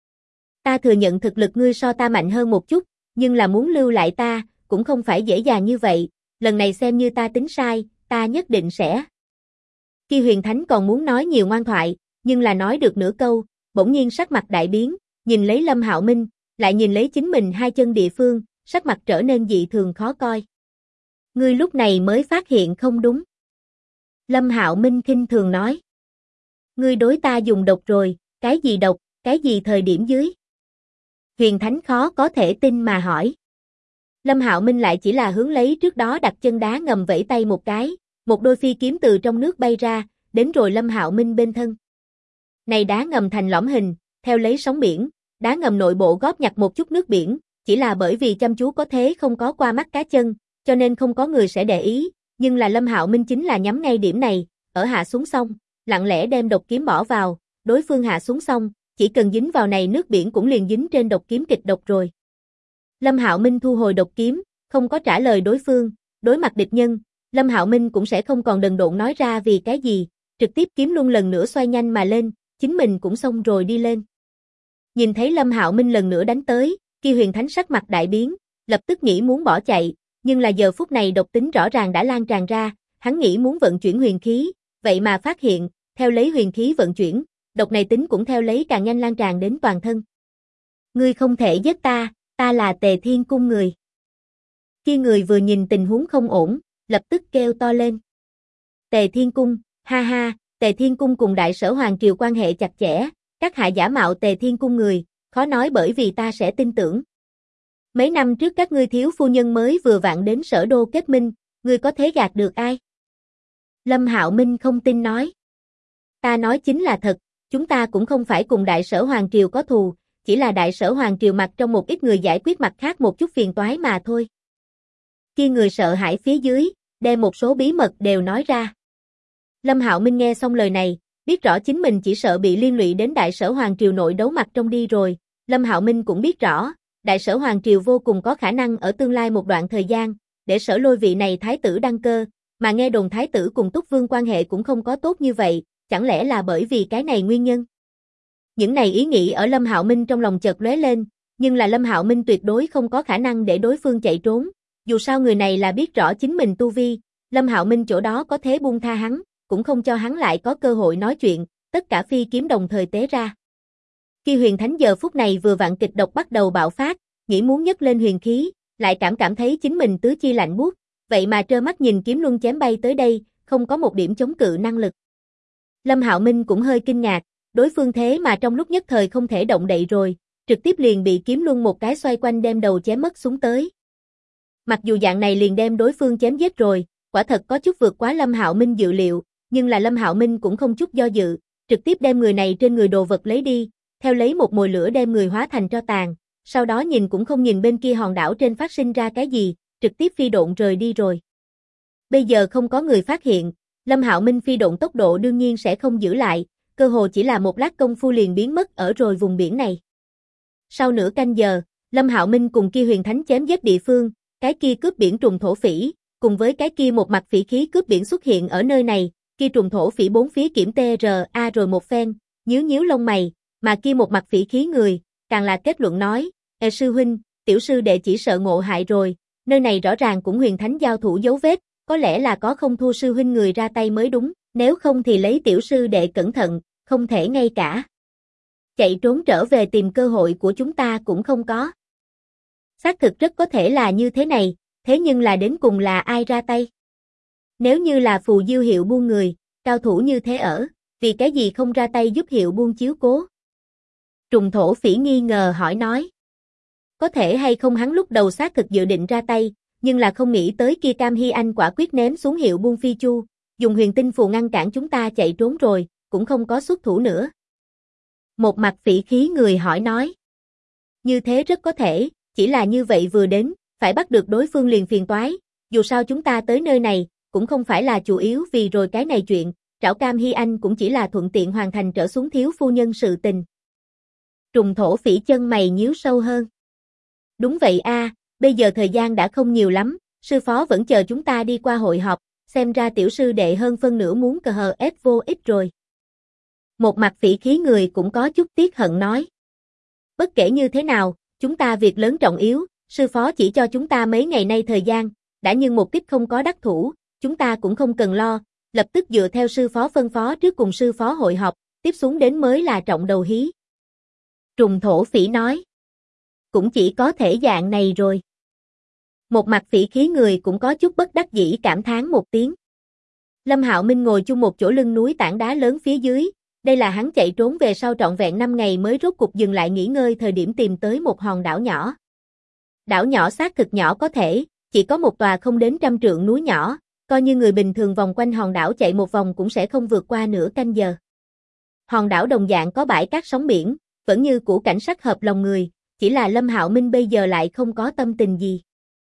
Ta thừa nhận thực lực ngươi so ta mạnh hơn một chút, nhưng là muốn lưu lại ta, cũng không phải dễ dàng như vậy, lần này xem như ta tính sai, ta nhất định sẽ. Khi Huyền Thánh còn muốn nói nhiều ngoan thoại, nhưng là nói được nửa câu, bỗng nhiên sắc mặt đại biến, nhìn lấy Lâm Hạo Minh, lại nhìn lấy chính mình 2 chân địa phương, sắc mặt trở nên dị thường khó coi. Ngươi lúc này mới phát hiện không đúng. Lâm Hạo Minh khinh thường nói. Ngươi đối ta dùng độc rồi, cái gì độc, cái gì thời điểm dưới? Huyền Thánh khó có thể tin mà hỏi. Lâm Hạo Minh lại chỉ là hướng lấy trước đó đặt chân đá ngầm vẫy tay một cái, một đôi phi kiếm từ trong nước bay ra, đến rồi Lâm Hạo Minh bên thân. Này đá ngầm thành lõm hình, theo lấy sóng biển, đá ngầm nội bộ góp nhặt một chút nước biển, chỉ là bởi vì chăm chú có thế không có qua mắt cá chân, cho nên không có người sẽ để ý, nhưng là Lâm Hạo Minh chính là nhắm ngay điểm này, ở hạ xuống xong, lặng lẽ đem độc kiếm bỏ vào, đối phương hạ xuống xong, chỉ cần dính vào này nước biển cũng liền dính trên độc kiếm kịch độc rồi. Lâm Hạo Minh thu hồi độc kiếm, không có trả lời đối phương, đối mặt địch nhân, Lâm Hạo Minh cũng sẽ không còn đần độn nói ra vì cái gì, trực tiếp kiếm luân lần nữa xoay nhanh mà lên, chính mình cũng xong rồi đi lên. Nhìn thấy Lâm Hạo Minh lần nữa đánh tới, Kia Huyền Thánh sắc mặt đại biến, lập tức nghĩ muốn bỏ chạy, nhưng là giờ phút này độc tính rõ ràng đã lan tràn ra, hắn nghĩ muốn vận chuyển huyền khí, vậy mà phát hiện, theo lấy huyền khí vận chuyển, độc này tính cũng theo lấy càng nhanh lan tràn đến toàn thân. Ngươi không thể giết ta, ta là Tề Thiên Cung người. Kia người vừa nhìn tình huống không ổn, lập tức kêu to lên. Tề Thiên Cung, ha ha, Tề Thiên Cung cùng Đại Sở Hoàng Triều quan hệ chặt chẽ, các hạ giả mạo Tề Thiên Cung người, khó nói bởi vì ta sẽ tin tưởng. Mấy năm trước các ngươi thiếu phu nhân mới vừa vặn đến Sở Đô kết minh, ngươi có thể gạt được ai? Lâm Hạo Minh không tin nói. Ta nói chính là thật, chúng ta cũng không phải cùng Đại Sở Hoàng Triều có thù, chỉ là Đại Sở Hoàng Triều mặt trong một ít người giải quyết mặt khác một chút phiền toái mà thôi. Kia người sợ hãi phía dưới, đem một số bí mật đều nói ra. Lâm Hạo Minh nghe xong lời này, biết rõ chính mình chỉ sợ bị liên lụy đến Đại Sở Hoàng Triều nội đấu mặt trong đi rồi, Lâm Hạo Minh cũng biết rõ, Đại Sở Hoàng Triều vô cùng có khả năng ở tương lai một đoạn thời gian, để Sở Lôi vị này thái tử đăng cơ, mà nghe đồn thái tử cùng Túc Vương quan hệ cũng không có tốt như vậy, chẳng lẽ là bởi vì cái này nguyên nhân? Những này ý nghĩ ở Lâm Hạo Minh trong lòng chợt lóe lên, nhưng là Lâm Hạo Minh tuyệt đối không có khả năng để đối phương chạy trốn, dù sao người này là biết rõ chính mình tu vi, Lâm Hạo Minh chỗ đó có thế buông tha hắn, cũng không cho hắn lại có cơ hội nói chuyện, tất cả phi kiếm đồng thời tế ra. Khi Huyền Thánh giờ phút này vừa vặn kịch độc bắt đầu bạo phát, nghĩ muốn nhấc lên huyền khí, lại cảm thấy chính mình tứ chi lạnh buốt, vậy mà trơ mắt nhìn kiếm luân chém bay tới đây, không có một điểm chống cự năng lực. Lâm Hạo Minh cũng hơi kinh ngạc, đối phương thế mà trong lúc nhất thời không thể động đậy rồi, trực tiếp liền bị kiếm luân một cái xoay quanh đem đầu chém mất xuống tới. Mặc dù dạng này liền đem đối phương chém giết rồi, quả thật có chút vượt quá Lâm Hạo Minh dự liệu, nhưng là Lâm Hạo Minh cũng không chút do dự, trực tiếp đem người này trên người đồ vật lấy đi, theo lấy một mồi lửa đem người hóa thành tro tàn, sau đó nhìn cũng không nhìn bên kia hòn đảo trên phát sinh ra cái gì, trực tiếp phi độn rời đi rồi. Bây giờ không có người phát hiện, Lâm Hạo Minh phi độn tốc độ đương nhiên sẽ không giữ lại, cơ hồ chỉ là một lát công phu liền biến mất ở rồi vùng biển này. Sau nửa canh giờ, Lâm Hạo Minh cùng Kia Huyền Thánh chém giết địa phương, cái kia cướp biển trùng thổ phỉ, cùng với cái kia một mặt phỉ khí cướp biển xuất hiện ở nơi này, kia trùng thổ phỉ bốn phía kiểm TRA rồi một phen, nhíu lông mày, mà kia một mặt phỉ khí người, càng là kết luận nói, sư huynh, tiểu sư đệ chỉ sợ ngộ hại rồi, nơi này rõ ràng cũng Huyền Thánh giao thủ dấu vết, có lẽ là có không thua sư huynh người ra tay mới đúng, nếu không thì lấy tiểu sư đệ cẩn thận, không thể ngay cả chạy trốn trở về tìm cơ hội của chúng ta cũng không có. Xác thực rất có thể là như thế này, thế nhưng là đến cùng là ai ra tay? Nếu như là Phù Diêu Hiệu Buôn người, cao thủ như thế ở, vì cái gì không ra tay giúp Hiệu Buôn chiếu cố? Trùng thổ phỉ nghi ngờ hỏi nói. Có thể hay không hắn lúc đầu xác thực dự định ra tay, nhưng là không nghĩ tới kia Cam Hy Anh quả quyết ném xuống Hiệu Buôn phi chu, dùng huyền tinh phù ngăn cản chúng ta chạy trốn rồi, cũng không có xuất thủ nữa. Một mặt phỉ khí người hỏi nói. Như thế rất có thể, chỉ là như vậy vừa đến, phải bắt được đối phương liền phiền toái, dù sao chúng ta tới nơi này, cũng không phải là chủ yếu vì rồi cái này chuyện, trảo Cam Hy Anh cũng chỉ là thuận tiện hoàn thành trở xuống thiếu phu nhân sự tình. Trùng thổ phỉ chân mày nhíu sâu hơn. Đúng vậy a, bây giờ thời gian đã không nhiều lắm, sư phó vẫn chờ chúng ta đi qua hội họp, xem ra tiểu sư đệ hơn phân nửa muốn cờ hờ ép vô ích rồi. Một mặt phỉ khí người cũng có chút tiếc hận nói. Bất kể như thế nào, chúng ta việc lớn trọng yếu, sư phó chỉ cho chúng ta mấy ngày nay thời gian, đã nhưng một kích không có đắc thủ, chúng ta cũng không cần lo, lập tức dựa theo sư phó phân phó trước cùng sư phó hội họp, tiếp xuống đến mới là trọng đầu hí. Trùng thổ phỉ nói. Cũng chỉ có thể dạng này rồi. Một mặt phỉ khí người cũng có chút bất đắc dĩ cảm thán một tiếng. Lâm Hạo Minh ngồi chung một chỗ lưng núi tảng đá lớn phía dưới, đây là hắn chạy trốn về sau trọn vẹn 5 ngày mới rốt cục dừng lại nghỉ ngơi thời điểm tìm tới một hòn đảo nhỏ. Đảo nhỏ xác thực nhỏ có thể, chỉ có một tòa không đến 100 trượng núi nhỏ, coi như người bình thường vòng quanh hòn đảo chạy một vòng cũng sẽ không vượt qua nửa canh giờ. Hòn đảo đồng dạng có bãi cát sóng biển, vẫn như cũ cảnh sắc hợp lòng người, chỉ là Lâm Hạo Minh bây giờ lại không có tâm tình gì.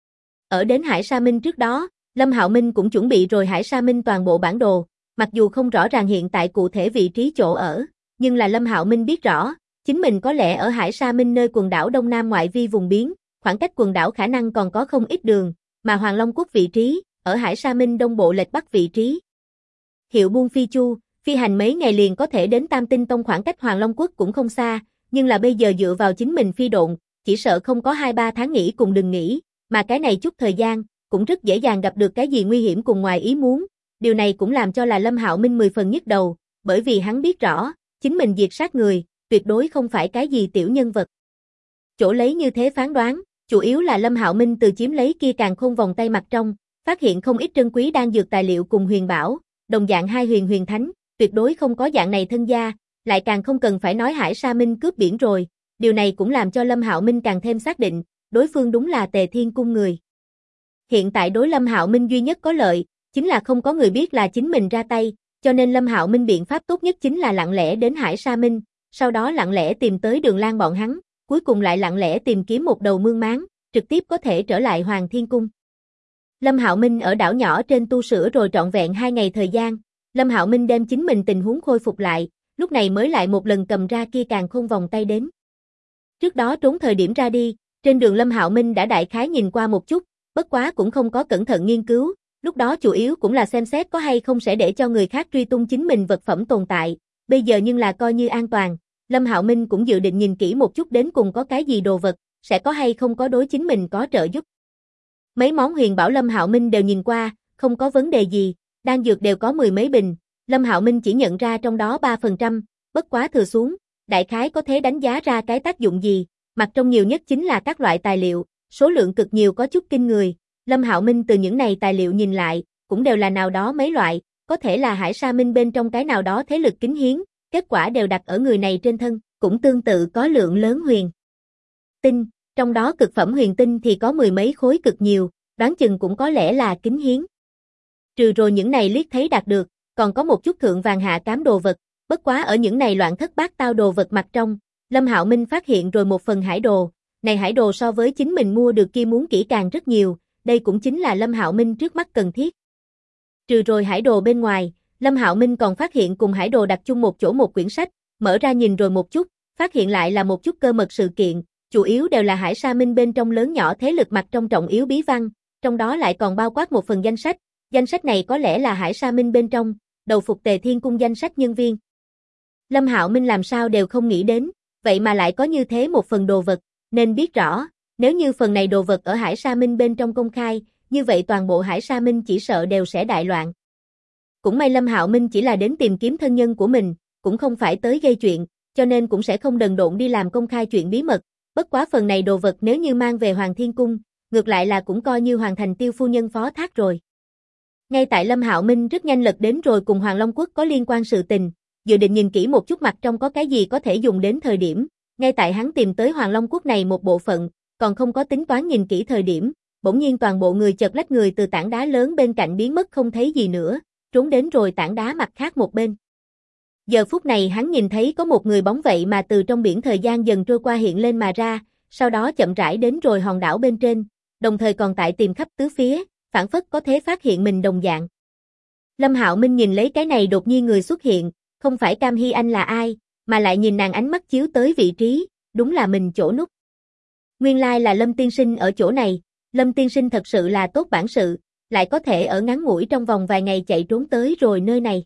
Ở đến Hải Sa Minh trước đó, Lâm Hạo Minh cũng chuẩn bị rồi Hải Sa Minh toàn bộ bản đồ, mặc dù không rõ ràng hiện tại cụ thể vị trí chỗ ở, nhưng là Lâm Hạo Minh biết rõ, chính mình có lẽ ở Hải Sa Minh nơi quần đảo Đông Nam ngoại vi vùng biến, khoảng cách quần đảo khả năng còn có không ít đường, mà Hoàng Long Quốc vị trí, ở Hải Sa Minh đông bộ lệch bắc vị trí. Hiệu buôn phi chu, phi hành mấy ngày liền có thể đến Tam Tinh Tông, khoảng cách Hoàng Long Quốc cũng không xa, nhưng là bây giờ dựa vào chính mình phi độn, chỉ sợ không có 2-3 tháng nghỉ cùng đừng nghỉ, mà cái này chút thời gian, cũng rất dễ dàng gặp được cái gì nguy hiểm cùng ngoài ý muốn. Điều này cũng làm cho là Lâm Hạo Minh 10 phần nhức đầu, bởi vì hắn biết rõ, chính mình diệt sát người, tuyệt đối không phải cái gì tiểu nhân vật. Chỗ lấy như thế phán đoán, chủ yếu là Lâm Hạo Minh từ chiếm lấy kia càn khôn vòng tay mặt trong, phát hiện không ít trân quý đan dược tài liệu cùng huyền bảo, đồng dạng hai huyền thánh, tuyệt đối không có dạng này thân gia, lại càng không cần phải nói Hải Sa Minh cướp biển rồi, điều này cũng làm cho Lâm Hạo Minh càng thêm xác định, đối phương đúng là Tề Thiên Cung người. Hiện tại đối Lâm Hạo Minh duy nhất có lợi, chính là không có người biết là chính mình ra tay, cho nên Lâm Hạo Minh biện pháp tốt nhất chính là lặng lẽ đến Hải Sa Minh, sau đó lặng lẽ tìm tới Đường Lan bọn hắn, cuối cùng lại lặng lẽ tìm kiếm một đầu mương máng, trực tiếp có thể trở lại Hoàng Thiên Cung. Lâm Hạo Minh ở đảo nhỏ trên tu sửa rồi trọn vẹn 2 ngày thời gian, Lâm Hạo Minh đem chính mình tình huống khôi phục lại, lúc này mới lại một lần cầm ra kia càn khôn vòng tay đến. Trước đó trốn thời điểm ra đi, trên đường Lâm Hạo Minh đã đại khái nhìn qua một chút, bất quá cũng không có cẩn thận nghiên cứu, lúc đó chủ yếu cũng là xem xét có hay không sẽ để cho người khác truy tung chính mình vật phẩm tồn tại, bây giờ nhưng là coi như an toàn, Lâm Hạo Minh cũng dự định nhìn kỹ một chút đến cùng có cái gì đồ vật, sẽ có hay không có đối chính mình có trợ giúp. Mấy món huyền bảo Lâm Hạo Minh đều nhìn qua, không có vấn đề gì, đan dược đều có 10 mấy bình, Lâm Hạo Minh chỉ nhận ra trong đó 3%, bất quá thừa xuống, đại khái có thể đánh giá ra cái tác dụng gì, mặt trong nhiều nhất chính là các loại tài liệu, số lượng cực nhiều có chút kinh người, Lâm Hạo Minh từ những này tài liệu nhìn lại, cũng đều là nào đó mấy loại, có thể là Hải Sa Minh bên trong cái nào đó thế lực kính hiến, kết quả đều đặt ở người này trên thân, cũng tương tự có lượng lớn huyền tinh, trong đó cực phẩm huyền tinh thì có 10 mấy khối cực nhiều, đoán chừng cũng có lẽ là kính hiến. Trừ rồi những này liếc thấy đạt được, còn có một chút thượng vàng hạ cám đồ vật, bất quá ở những này loạn thất bát tao đồ vật mặt trong, Lâm Hạo Minh phát hiện rồi một phần hải đồ, này hải đồ so với chính mình mua được kia muốn kỹ càng rất nhiều, đây cũng chính là Lâm Hạo Minh trước mắt cần thiết. Trừ rồi hải đồ bên ngoài, Lâm Hạo Minh còn phát hiện cùng hải đồ đặt chung một chỗ một quyển sách, mở ra nhìn rồi một chút, phát hiện lại là một chút cơ mật sự kiện, chủ yếu đều là Hải Sa Minh bên trong lớn nhỏ thế lực mặt trong trọng yếu bí văn, trong đó lại còn bao quát một phần danh sách này có lẽ là Hải Sa Minh bên trong, đầu phục Tề Thiên Cung danh sách nhân viên. Lâm Hạo Minh làm sao đều không nghĩ đến, vậy mà lại có như thế một phần đồ vật, nên biết rõ, nếu như phần này đồ vật ở Hải Sa Minh bên trong công khai, như vậy toàn bộ Hải Sa Minh chỉ sợ đều sẽ đại loạn. Cũng may Lâm Hạo Minh chỉ là đến tìm kiếm thân nhân của mình, cũng không phải tới gây chuyện, cho nên cũng sẽ không đần độn đi làm công khai chuyện bí mật, bất quá phần này đồ vật nếu như mang về Hoàng Thiên Cung, ngược lại là cũng coi như hoàn thành Tiêu phu nhân phó thác rồi. Ngay tại Lâm Hạo Minh rất nhanh lật đến rồi cùng Hoàng Long Quốc có liên quan sự tình, dự định nhìn kỹ một chút mặt trong có cái gì có thể dùng đến thời điểm, ngay tại hắn tìm tới Hoàng Long Quốc này một bộ phận, còn không có tính toán nhìn kỹ thời điểm, bỗng nhiên toàn bộ người chợt lách người từ tảng đá lớn bên cạnh biến mất không thấy gì nữa, trốn đến rồi tảng đá mặt khác một bên. Giờ phút này hắn nhìn thấy có một người bóng vậy mà từ trong biển thời gian dần trôi qua hiện lên mà ra, sau đó chậm rãi đến rồi hòn đảo bên trên, đồng thời còn tại tìm khắp tứ phía, phảng phất có thể phát hiện mình đồng dạng. Lâm Hạo Minh nhìn lấy cái này đột nhiên người xuất hiện, không phải Cam Hy Anh là ai, mà lại nhìn nàng ánh mắt chiếu tới vị trí, đúng là mình chỗ núp. Nguyên lai là Lâm tiên sinh ở chỗ này, Lâm tiên sinh thật sự là tốt bản sự, lại có thể ở ngắn ngủi trong vòng vài ngày chạy trốn tới rồi nơi này.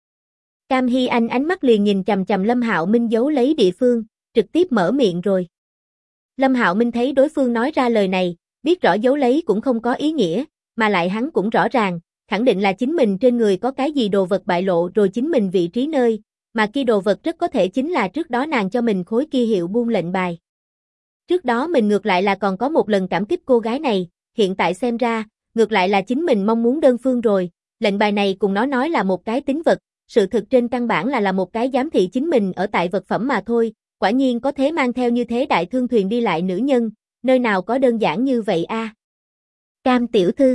Cam Hy Anh ánh mắt liền nhìn chằm chằm Lâm Hạo Minh giấu lấy địa phương, trực tiếp mở miệng rồi. Lâm Hạo Minh thấy đối phương nói ra lời này, biết rõ giấu lấy cũng không có ý nghĩa, mà lại hắn cũng rõ ràng, khẳng định là chính mình trên người có cái gì đồ vật bại lộ rồi chính mình vị trí nơi, mà kia đồ vật rất có thể chính là trước đó nàng cho mình khối kia hiệu buôn lệnh bài. Trước đó mình ngược lại là còn có một lần cảm kích cô gái này, hiện tại xem ra, ngược lại là chính mình mong muốn đơn phương rồi, lệnh bài này cùng nó nói là một cái tín vật, sự thực trên căn bản là một cái giám thị chính mình ở tại vật phẩm mà thôi, quả nhiên có thể mang theo như thế đại thương thuyền đi lại nữ nhân, nơi nào có đơn giản như vậy a. Cam tiểu thư.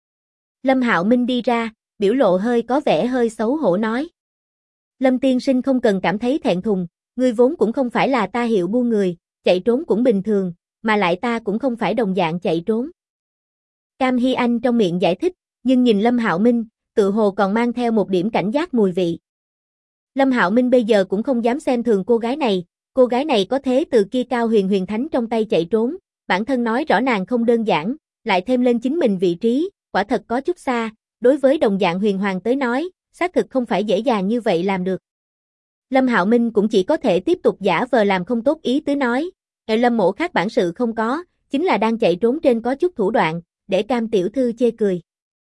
Lâm Hạo Minh đi ra, biểu lộ có vẻ hơi xấu hổ nói. Lâm tiên sinh không cần cảm thấy thẹn thùng, ngươi vốn cũng không phải là ta hiệu buôn người, chạy trốn cũng bình thường, mà lại ta cũng không phải đồng dạng chạy trốn. Cam Hy Anh trong miệng giải thích, nhưng nhìn Lâm Hạo Minh, tự hồ còn mang theo một điểm cảnh giác mùi vị. Lâm Hạo Minh bây giờ cũng không dám xem thường cô gái này có thế từ kia cao huyền huyền thánh trong tay chạy trốn, bản thân nói rõ nàng không đơn giản, lại thêm lên chính mình vị trí, quả thật có chút xa, đối với đồng dạng huyền hoàng tới nói, xác thực không phải dễ dàng như vậy làm được. Lâm Hạo Minh cũng chỉ có thể tiếp tục giả vờ làm không tốt ý tứ nói, Lâm mỗ khác bản sự không có, chính là đang chạy trốn trên có chút thủ đoạn, để Cam tiểu thư chê cười.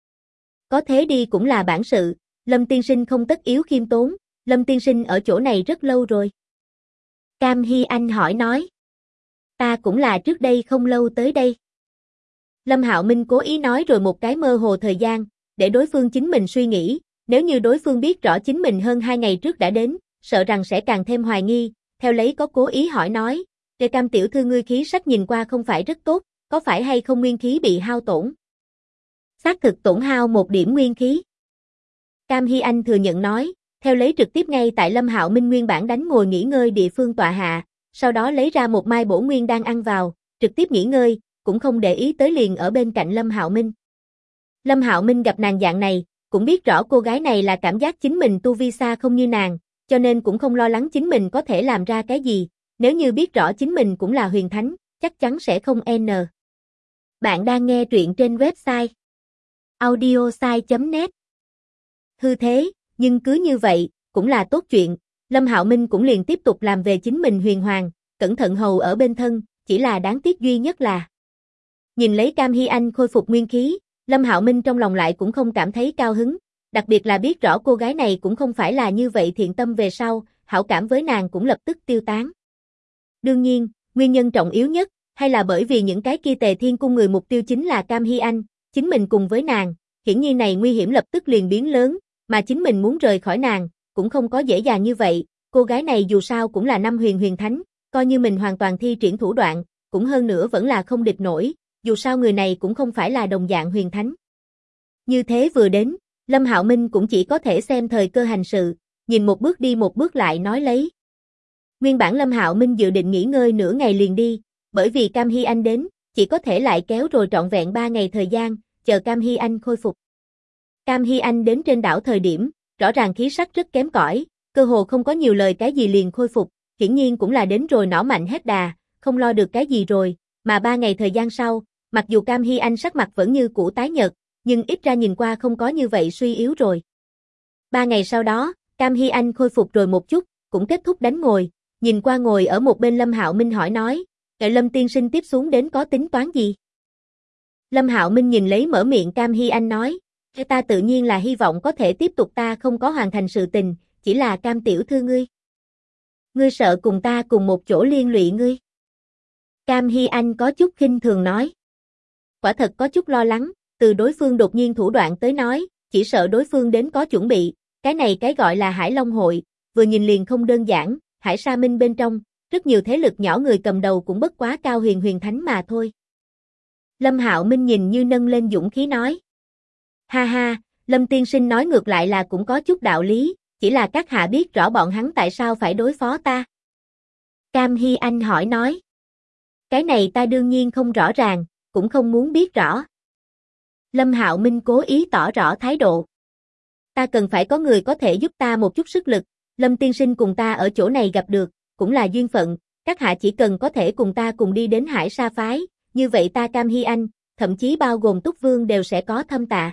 Có thế đi cũng là bản sự, Lâm tiên sinh không tất yếu khiêm tốn, Lâm tiên sinh ở chỗ này rất lâu rồi. Cam Hy Anh hỏi nói. Ta cũng là trước đây không lâu tới đây. Lâm Hạo Minh cố ý nói rồi một cái mơ hồ thời gian, để đối phương chính mình suy nghĩ, nếu như đối phương biết rõ chính mình hơn 2 ngày trước đã đến, sợ rằng sẽ càng thêm hoài nghi, theo lấy có cố ý hỏi nói, Cam tiểu thư ngươi khí sắc nhìn qua không phải rất tốt, có phải hay không nguyên khí bị hao tổn? Xác thực tổn hao một điểm nguyên khí. Cam Hy Anh thừa nhận nói, theo lấy trực tiếp ngay tại Lâm Hạo Minh nguyên bản đánh ngồi nghỉ ngơi địa phương tọa hạ, sau đó lấy ra một mai bổ nguyên đan ăn vào, trực tiếp nghỉ ngơi, cũng không để ý tới liền ở bên cạnh Lâm Hạo Minh. Lâm Hạo Minh gặp nàng dạng này, cũng biết rõ cô gái này là cảm giác chính mình tu vi xa không như nàng, cho nên cũng không lo lắng chính mình có thể làm ra cái gì, nếu như biết rõ chính mình cũng là huyền thánh, chắc chắn sẽ không n. Bạn đang nghe truyện trên website audiosai.net. Hư thế, nhưng cứ như vậy, cũng là tốt chuyện, Lâm Hạo Minh cũng liền tiếp tục làm về chính mình huyền hoàng, cẩn thận hầu ở bên thân, chỉ là đáng tiếc duy nhất là. Nhìn lấy Cam Hy Anh khôi phục nguyên khí, Lâm Hạo Minh trong lòng lại cũng không cảm thấy cao hứng, đặc biệt là biết rõ cô gái này cũng không phải là như vậy thiện tâm về sau, hảo cảm với nàng cũng lập tức tiêu tán. Đương nhiên, nguyên nhân trọng yếu nhất, hay là bởi vì những cái kia Tề Thiên Cung người mục tiêu chính là Cam Hy Anh, chính mình cùng với nàng, hiển nhiên này nguy hiểm lập tức liền biến lớn, mà chính mình muốn rời khỏi nàng, cũng không có dễ dàng như vậy, cô gái này dù sao cũng là năm huyền thánh, coi như mình hoàn toàn thi triển thủ đoạn, cũng hơn nữa vẫn là không địch nổi, dù sao người này cũng không phải là đồng dạng huyền thánh. Như thế vừa đến, Lâm Hạo Minh cũng chỉ có thể xem thời cơ hành sự, nhìn một bước đi một bước lại nói lấy. Nguyên bản Lâm Hạo Minh dự định nghỉ ngơi nửa ngày liền đi, bởi vì Cam Hy Anh đến, chỉ có thể lại kéo rồi trọn vẹn 3 ngày thời gian, chờ Cam Hy Anh khôi phục. Cam Hy Anh đến trên đảo thời điểm, rõ ràng khí sắc rất kém cỏi, cơ hồ không có nhiều lời cái gì liền khôi phục, hiển nhiên cũng là đến rồi nỏ mạnh hết đà, không lo được cái gì rồi, mà 3 ngày thời gian sau, mặc dù Cam Hy Anh sắc mặt vẫn như cũ tái nhợt, nhưng ít ra nhìn qua không có như vậy suy yếu rồi. 3 ngày sau đó, Cam Hy Anh khôi phục rồi một chút, cũng kết thúc đánh ngồi, nhìn qua ngồi ở một bên Lâm Hạo Minh hỏi nói, Lâm tiên sinh tiếp xuống đến có tính toán gì? Lâm Hạo Minh nhìn lấy mở miệng Cam Hy Anh nói, ta tự nhiên là hy vọng có thể tiếp tục ta không có hoàn thành sự tình, chỉ là Cam tiểu thư ngươi. Ngươi sợ cùng ta cùng một chỗ liên lụy ngươi. Cam Hy Anh có chút khinh thường nói. Quả thật có chút lo lắng, từ đối phương đột nhiên thủ đoạn tới nói, chỉ sợ đối phương đến có chuẩn bị, cái này cái gọi là Hải Long hội, vừa nhìn liền không đơn giản, Hải Sa Minh bên trong, rất nhiều thế lực nhỏ người cầm đầu cũng bất quá cao huyền thánh mà thôi. Lâm Hạo Minh nhìn như nâng lên dũng khí nói. Ha ha, Lâm tiên sinh nói ngược lại là cũng có chút đạo lý, chỉ là các hạ biết rõ bọn hắn tại sao phải đối phó ta. Cam Hy Anh hỏi nói. Cái này ta đương nhiên không rõ ràng, cũng không muốn biết rõ. Lâm Hạo Minh cố ý tỏ rõ thái độ. Ta cần phải có người có thể giúp ta một chút sức lực, Lâm tiên sinh cùng ta ở chỗ này gặp được, cũng là duyên phận, các hạ chỉ cần có thể cùng ta cùng đi đến Hải Sa phái, như vậy ta Cam Hy Anh, thậm chí bao gồm Túc Vương đều sẽ có thâm tạ.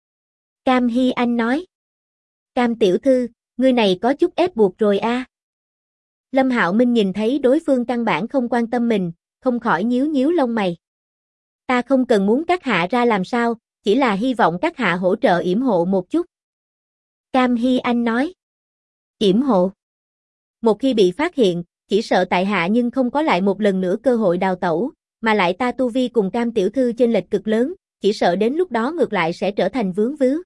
Cam Hy Anh nói. Cam tiểu thư, ngươi này có chút ép buộc rồi a. Lâm Hạo Minh nhìn thấy đối phương căn bản không quan tâm mình, không khỏi nhíu nhíu lông mày. Ta không cần muốn các hạ ra làm sao, chỉ là hy vọng các hạ hỗ trợ yểm hộ một chút. Cam Hy Anh nói. Yểm hộ. Một khi bị phát hiện, chỉ sợ tại hạ nhưng không có lại một lần nữa cơ hội đào tẩu, mà lại ta tu vi cùng Cam tiểu thư chênh lệch cực lớn, chỉ sợ đến lúc đó ngược lại sẽ trở thành vướng víu.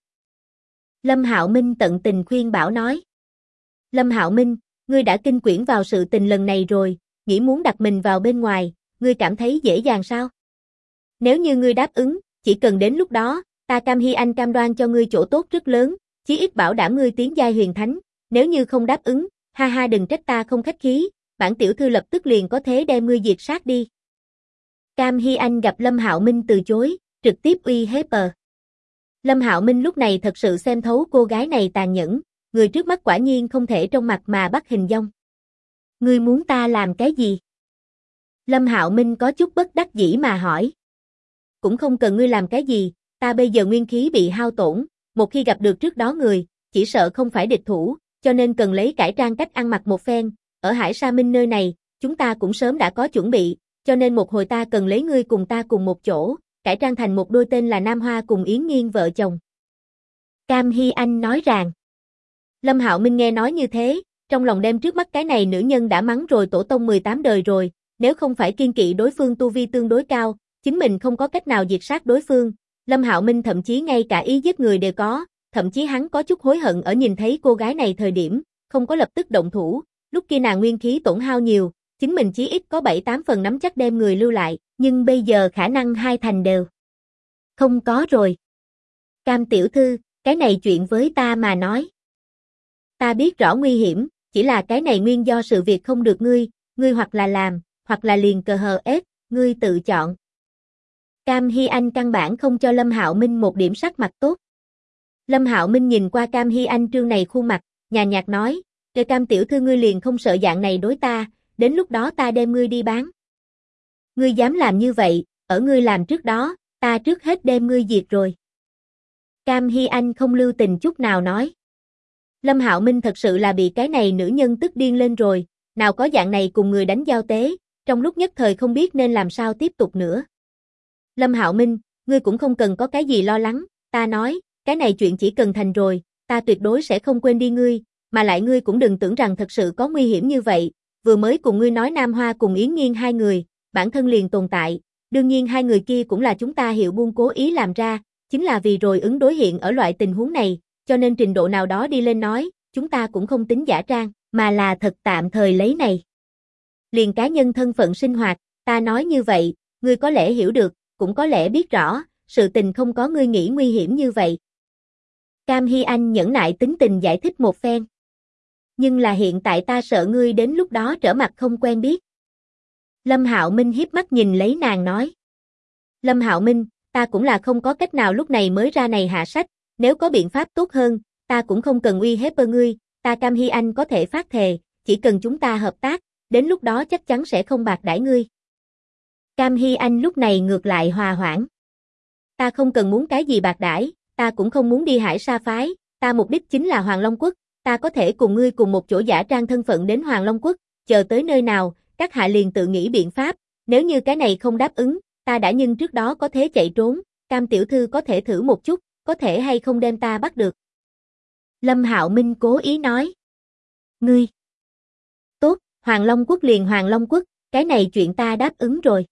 Lâm Hạo Minh tận tình khuyên bảo nói. Lâm Hạo Minh, ngươi đã kinh quyển vào sự tình lần này rồi, nghĩ muốn đặt mình vào bên ngoài, ngươi cảm thấy dễ dàng sao? Nếu như ngươi đáp ứng, chỉ cần đến lúc đó, ta Cam Hy Anh cam đoan cho ngươi chỗ tốt rất lớn, chí ít bảo đảm ngươi tiến giai huyền thánh, nếu như không đáp ứng, ha ha đừng trách ta không khách khí, bản tiểu thư lập tức liền có thể đem ngươi diệt sát đi. Cam Hy Anh gặp Lâm Hạo Minh từ chối, trực tiếp uy hiếp. Lâm Hạo Minh lúc này thật sự xem thấu cô gái này tàn nhẫn, người trước mắt quả nhiên không thể trong mặt mà bắt hình dong. Ngươi muốn ta làm cái gì? Lâm Hạo Minh có chút bất đắc dĩ mà hỏi. Cũng không cần ngươi làm cái gì, ta bây giờ nguyên khí bị hao tổn, một khi gặp được trước đó người, chỉ sợ không phải địch thủ, cho nên cần lấy cải trang cách ăn mặc một phen, ở Hải Sa Minh nơi này, chúng ta cũng sớm đã có chuẩn bị, cho nên một hồi ta cần lấy ngươi cùng ta cùng một chỗ, cải trang thành một đôi tên là Nam Hoa cùng Yến Nghiên vợ chồng. Cam Hy Anh nói rằng. Lâm Hạo Minh nghe nói như thế, trong lòng đem trước mắt cái này nữ nhân đã mắng rồi tổ tông 18 đời rồi, nếu không phải kiên kỵ đối phương tu vi tương đối cao, chính mình không có cách nào diệt sát đối phương. Lâm Hạo Minh thậm chí ngay cả ý giết người đều có, thậm chí hắn có chút hối hận ở nhìn thấy cô gái này thời điểm, không có lập tức động thủ, lúc kia nàng nguyên khí tổn hao nhiều, chính mình chí ít có 7-8 phần nắm chắc đem người lưu lại, nhưng bây giờ khả năng 2 thành đều không có rồi. Cam tiểu thư, cái này chuyện với ta mà nói. Ta biết rõ nguy hiểm, chỉ là cái này nguyên do sự việc không được ngươi hoặc là làm, hoặc là liền cờ hờ ép, ngươi tự chọn. Cam Hy Anh căn bản không cho Lâm Hạo Minh một điểm sắc mặt tốt. Lâm Hạo Minh nhìn qua Cam Hy Anh trương này khuôn mặt, nhàn nhạt nói, "Kể Cam tiểu thư ngươi liền không sợ dạng này đối ta, đến lúc đó ta đem ngươi đi bán." Ngươi dám làm như vậy, ở ngươi làm trước đó, ta trước hết đem ngươi diệt rồi. Cam Hy Anh không lưu tình chút nào nói. Lâm Hạo Minh thật sự là bị cái này nữ nhân tức điên lên rồi, nào có dạng này cùng người đánh giao tế, trong lúc nhất thời không biết nên làm sao tiếp tục nữa. Lâm Hạo Minh, ngươi cũng không cần có cái gì lo lắng, ta nói, cái này chuyện chỉ cần thành rồi, ta tuyệt đối sẽ không quên đi ngươi, mà lại ngươi cũng đừng tưởng rằng thật sự có nguy hiểm như vậy, vừa mới cùng ngươi nói Nam Hoa cùng Yến Nghiên hai người, bản thân liền tồn tại, đương nhiên hai người kia cũng là chúng ta Hiệu Buôn cố ý làm ra, chính là vì rồi ứng đối hiện ở loại tình huống này, cho nên trình độ nào đó đi lên nói, chúng ta cũng không tính giả trang, mà là thật tạm thời lấy này. Liền cá nhân thân phận sinh hoạt, ta nói như vậy, ngươi có lẽ hiểu được, cũng có lẽ biết rõ, sự tình không có ngươi nghĩ nguy hiểm như vậy. Cam Hy Anh nhẫn nại tính tình giải thích một phen. Nhưng là hiện tại ta sợ ngươi đến lúc đó trở mặt không quen biết. Lâm Hạo Minh hiếp mắt nhìn lấy nàng nói. Lâm Hạo Minh, ta cũng là không có cách nào lúc này mới ra này hạ sách, nếu có biện pháp tốt hơn, ta cũng không cần uy hiếp ngươi, ta Cam Hy Anh có thể phát thề, chỉ cần chúng ta hợp tác, đến lúc đó chắc chắn sẽ không bạc đãi ngươi. Cam Hy Anh lúc này ngược lại hòa hoãn. Ta không cần muốn cái gì bạc đãi, ta cũng không muốn đi Hải Sa phái, ta mục đích chính là Hoàng Long Quốc, ta có thể cùng ngươi cùng một chỗ giả trang thân phận đến Hoàng Long Quốc, chờ tới nơi nào, các hạ liền tự nghĩ biện pháp, nếu như cái này không đáp ứng, ta đã nhưng trước đó có thể chạy trốn, Cam tiểu thư có thể thử một chút, có thể hay không đem ta bắt được. Lâm Hạo Minh cố ý nói. Ngươi. Tốt, Hoàng Long Quốc liền Hoàng Long Quốc, cái này chuyện ta đáp ứng rồi.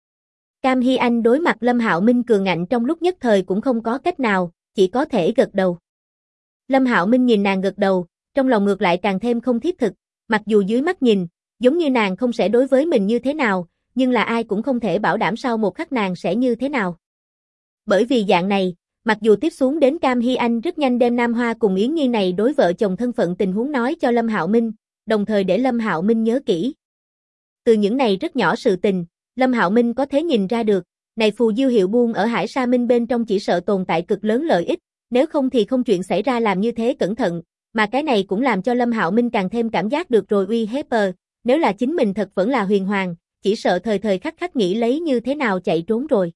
Cam Hy Anh đối mặt Lâm Hạo Minh cường ngạnh trong lúc nhất thời cũng không có cách nào, chỉ có thể gật đầu. Lâm Hạo Minh nhìn nàng gật đầu, trong lòng ngược lại càng thêm không thiết thực, mặc dù dưới mắt nhìn, giống như nàng không sẽ đối với mình như thế nào, nhưng là ai cũng không thể bảo đảm sau một khắc nàng sẽ như thế nào. Bởi vì dạng này, mặc dù tiếp xuống đến Cam Hy Anh rất nhanh đem Nam Hoa cùng Yến Nghiên này đối vợ chồng thân phận tình huống nói cho Lâm Hạo Minh, đồng thời để Lâm Hạo Minh nhớ kỹ. Từ những này rất nhỏ sự tình, Lâm Hạo Minh có thể nhìn ra được, này phù diêu Hiệu Buôn ở Hải Sa Minh bên trong chỉ sợ tồn tại cực lớn lợi ích, nếu không thì không chuyện xảy ra làm như thế cẩn thận, mà cái này cũng làm cho Lâm Hạo Minh càng thêm cảm giác được rồi uy hiếp, nếu là chính mình thật vẫn là huyền hoàng, chỉ sợ thời thời khắc khắc nghĩ lấy như thế nào chạy trốn rồi.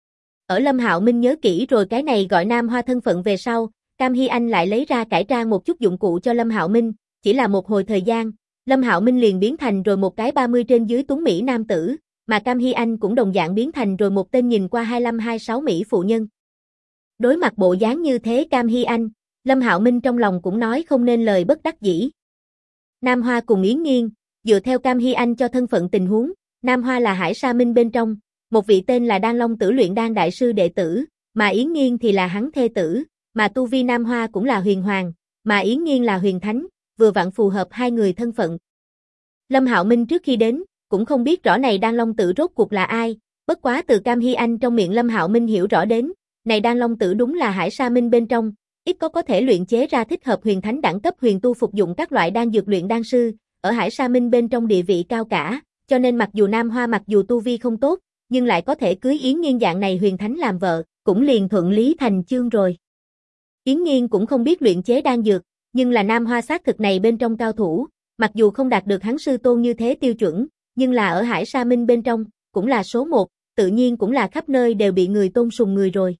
Ở Lâm Hạo Minh nhớ kỹ rồi cái này gọi Nam Hoa thân phận về sau, Cam Hy Anh lại lấy ra cải trang một chút dụng cụ cho Lâm Hạo Minh, chỉ là một hồi thời gian, Lâm Hạo Minh liền biến thành rồi một cái 30 trên dưới tuấn mỹ nam tử, mà Cam Hy Anh cũng đồng dạng biến thành rồi một tên nhìn qua 25-26 mỹ phụ nhân. Đối mặt bộ dáng như thế Cam Hy Anh, Lâm Hạo Minh trong lòng cũng nói không nên lời bất đắc dĩ. Nam Hoa cùng Yến Nghiên, dựa theo Cam Hy Anh cho thân phận tình huống, Nam Hoa là Hải Sa Minh bên trong, một vị tên là Đan Long Tử luyện đan đại sư đệ tử, mà Yến Nghiên thì là hắn thê tử, mà tu vi Nam Hoa cũng là huyền hoàng, mà Yến Nghiên là huyền thánh, vừa vặn phù hợp hai người thân phận. Lâm Hạo Minh trước khi đến, cũng không biết rõ này Đan Long Tử rốt cuộc là ai, bất quá từ Cam Hy Anh trong miệng Lâm Hạo Minh hiểu rõ đến, này Đan Long Tử đúng là Hải Sa Minh bên trong, ít có thể luyện chế ra thích hợp huyền thánh đẳng cấp huyền tu phục dụng các loại đan dược luyện đan sư, ở Hải Sa Minh bên trong địa vị cao cả, cho nên mặc dù Nam Hoa mặc dù tu vi không tốt, nhưng lại có thể cưới Yến Nghiên dạng này huyền thánh làm vợ, cũng liền thuận lý thành chương rồi. Yến Nghiên cũng không biết luyện chế đan dược, nhưng là Nam Hoa xác thực này bên trong cao thủ, mặc dù không đạt được hắn sư tôn như thế tiêu chuẩn, nhưng là ở Hải Sa Minh bên trong, cũng là số 1, tự nhiên cũng là khắp nơi đều bị người tôn sùng người rồi.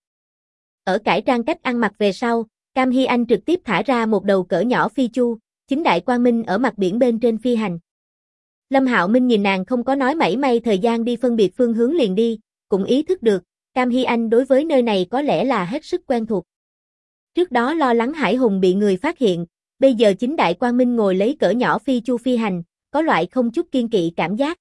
Ở cải trang cách ăn mặc về sau, Cam Hy Anh trực tiếp thả ra một đầu cỡ nhỏ phi chu, chính đại quang minh ở mặt biển bên trên phi hành. Lâm Hạo Minh nhìn nàng không có nói mảy may thời gian đi phân biệt phương hướng liền đi, cũng ý thức được, Cam Hy Anh đối với nơi này có lẽ là hết sức quen thuộc. Trước đó lo lắng Hải Hùng bị người phát hiện, bây giờ chính đại quang minh ngồi lấy cỡ nhỏ phi chu phi hành, có loại không chút kiên kỵ cảm giác.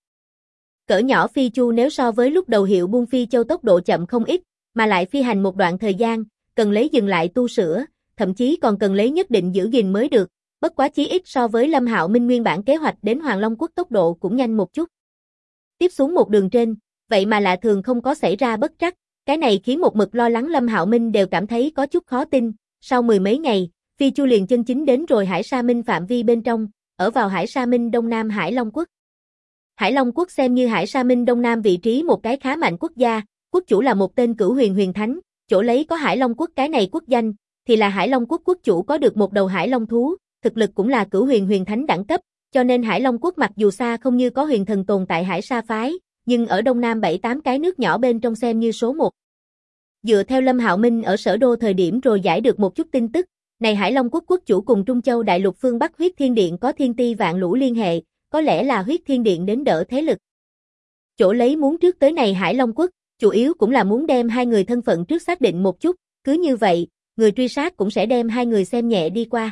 Cỡ nhỏ phi chu nếu so với lúc đầu hiệu buôn phi châu tốc độ chậm không ít, mà lại phi hành một đoạn thời gian, cần lấy dừng lại tu sửa, thậm chí còn cần lấy nhất định giữ gìn mới được, bất quá chí ít so với Lâm Hạo Minh nguyên bản kế hoạch đến Hoàng Long Quốc tốc độ cũng nhanh một chút. Tiếp xuống một đường trên, vậy mà lạ thường không có xảy ra bất trắc, cái này khiến một mực lo lắng Lâm Hạo Minh đều cảm thấy có chút khó tin, sau mười mấy ngày, phi chu liền chân chính đến rồi Hải Sa Minh phạm vi bên trong, ở vào Hải Sa Minh Đông Nam Hải Long Quốc. Hải Long Quốc xem như Hải Sa Minh Đông Nam vị trí một cái khá mạnh quốc gia, quốc chủ là một tên Cửu Huyền Huyền Thánh, chỗ lấy có Hải Long Quốc cái này quốc danh, thì là Hải Long Quốc quốc chủ có được một đầu Hải Long thú, thực lực cũng là Cửu Huyền Huyền Thánh đẳng cấp, cho nên Hải Long Quốc mặc dù xa không như có huyền thần tồn tại Hải Sa phái, nhưng ở Đông Nam 7-8 cái nước nhỏ bên trong xem như số 1. Dựa theo Lâm Hạo Minh ở sở đô thời điểm rồi giải được một chút tin tức, này Hải Long Quốc quốc chủ cùng Trung Châu Đại Lục phương Bắc Huyết Thiên Điện có thiên ti vạn lũ liên hệ, có lẽ là Huyết Thiên Điện đến đỡ thế lực. Chỗ lấy muốn trước tới này Hải Long Quốc, chủ yếu cũng là muốn đem hai người thân phận trước xác định một chút, cứ như vậy, người truy sát cũng sẽ đem hai người xem nhẹ đi qua.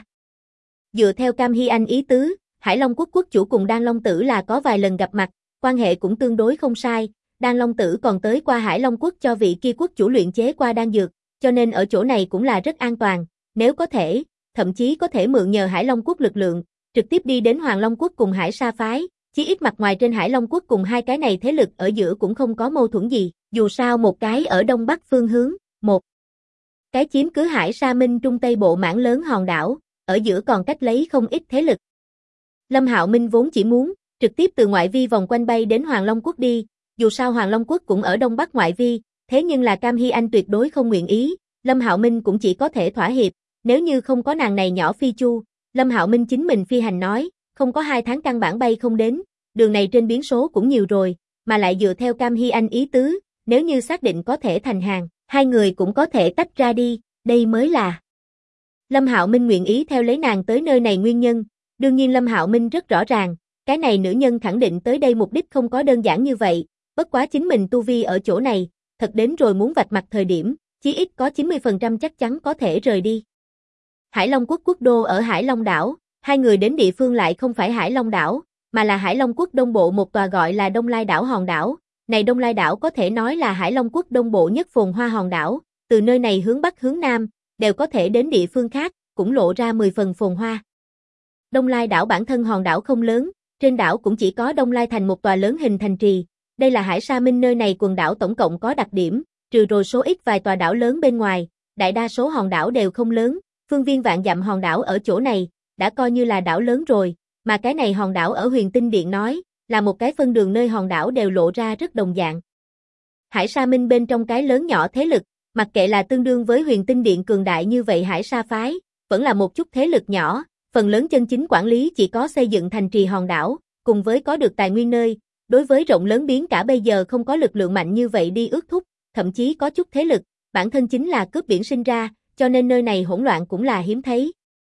Dựa theo Cam Hy Anh ý tứ, Hải Long Quốc quốc chủ cùng Đan Long Tử là có vài lần gặp mặt, quan hệ cũng tương đối không sai, Đan Long Tử còn tới qua Hải Long Quốc cho vị kia quốc chủ luyện chế qua đan dược, cho nên ở chỗ này cũng là rất an toàn, nếu có thể, thậm chí có thể mượn nhờ Hải Long Quốc lực lượng, trực tiếp đi đến Hoàng Long Quốc cùng Hải Sa phái, chí ít mặt ngoài trên Hải Long Quốc cùng hai cái này thế lực ở giữa cũng không có mâu thuẫn gì, dù sao một cái ở đông bắc phương hướng, một cái chiếm cứ Hải Sa Minh trung tây bộ mảng lớn hòn đảo, ở giữa còn cách lấy không ít thế lực. Lâm Hạo Minh vốn chỉ muốn trực tiếp từ ngoại vi vòng quanh bay đến Hoàng Long Quốc đi, dù sao Hoàng Long Quốc cũng ở đông bắc ngoại vi, thế nhưng là Cam Hy Anh tuyệt đối không nguyện ý, Lâm Hạo Minh cũng chỉ có thể thỏa hiệp, nếu như không có nàng này nhỏ phi chu, Lâm Hạo Minh chính mình phi hành nói, không có 2 tháng căn bản bay không đến, đường này trên biến số cũng nhiều rồi, mà lại dựa theo Cam Hy Anh ý tứ, nếu như xác định có thể thành hàng, hai người cũng có thể tách ra đi, đây mới là Lâm Hạo Minh nguyện ý theo lấy nàng tới nơi này nguyên nhân, đương nhiên Lâm Hạo Minh rất rõ ràng, cái này nữ nhân khẳng định tới đây mục đích không có đơn giản như vậy, bất quá chính mình tu vi ở chỗ này, thật đến rồi muốn vạch mặt thời điểm, chí ít có 90% chắc chắn có thể rời đi. Hải Long Quốc quốc đô ở Hải Long đảo, hai người đến địa phương lại không phải Hải Long đảo, mà là Hải Long Quốc đông bộ một tòa gọi là Đông Lai đảo hòn đảo. Này Đông Lai đảo có thể nói là Hải Long Quốc đông bộ nhất phồn hoa hòn đảo, từ nơi này hướng bắc hướng nam, đều có thể đến địa phương khác, cũng lộ ra 10 phần phồn hoa. Đông Lai đảo bản thân hòn đảo không lớn, trên đảo cũng chỉ có Đông Lai thành một tòa lớn hình thành trì. Đây là Hải Sa Minh nơi này quần đảo tổng cộng có đặc điểm, trừ rồi số ít vài tòa đảo lớn bên ngoài, đại đa số hòn đảo đều không lớn, phương viên vạn dặm hòn đảo ở chỗ này, đã coi như là đảo lớn rồi, mà cái này hòn đảo ở Huyền Tinh Điện nói, là một cái phân đường nơi hòn đảo đều lộ ra rất đồng dạng. Hải Sa Minh bên trong cái lớn nhỏ thế lực, mặc kệ là tương đương với Huyền Tinh Điện cường đại như vậy Hải Sa phái, vẫn là một chút thế lực nhỏ, phần lớn chân chính quản lý chỉ có xây dựng thành trì hòn đảo, cùng với có được tài nguyên nơi, đối với rộng lớn biến cả bây giờ không có lực lượng mạnh như vậy đi ước thúc, thậm chí có chút thế lực, bản thân chính là cướp biển sinh ra, cho nên nơi này hỗn loạn cũng là hiếm thấy.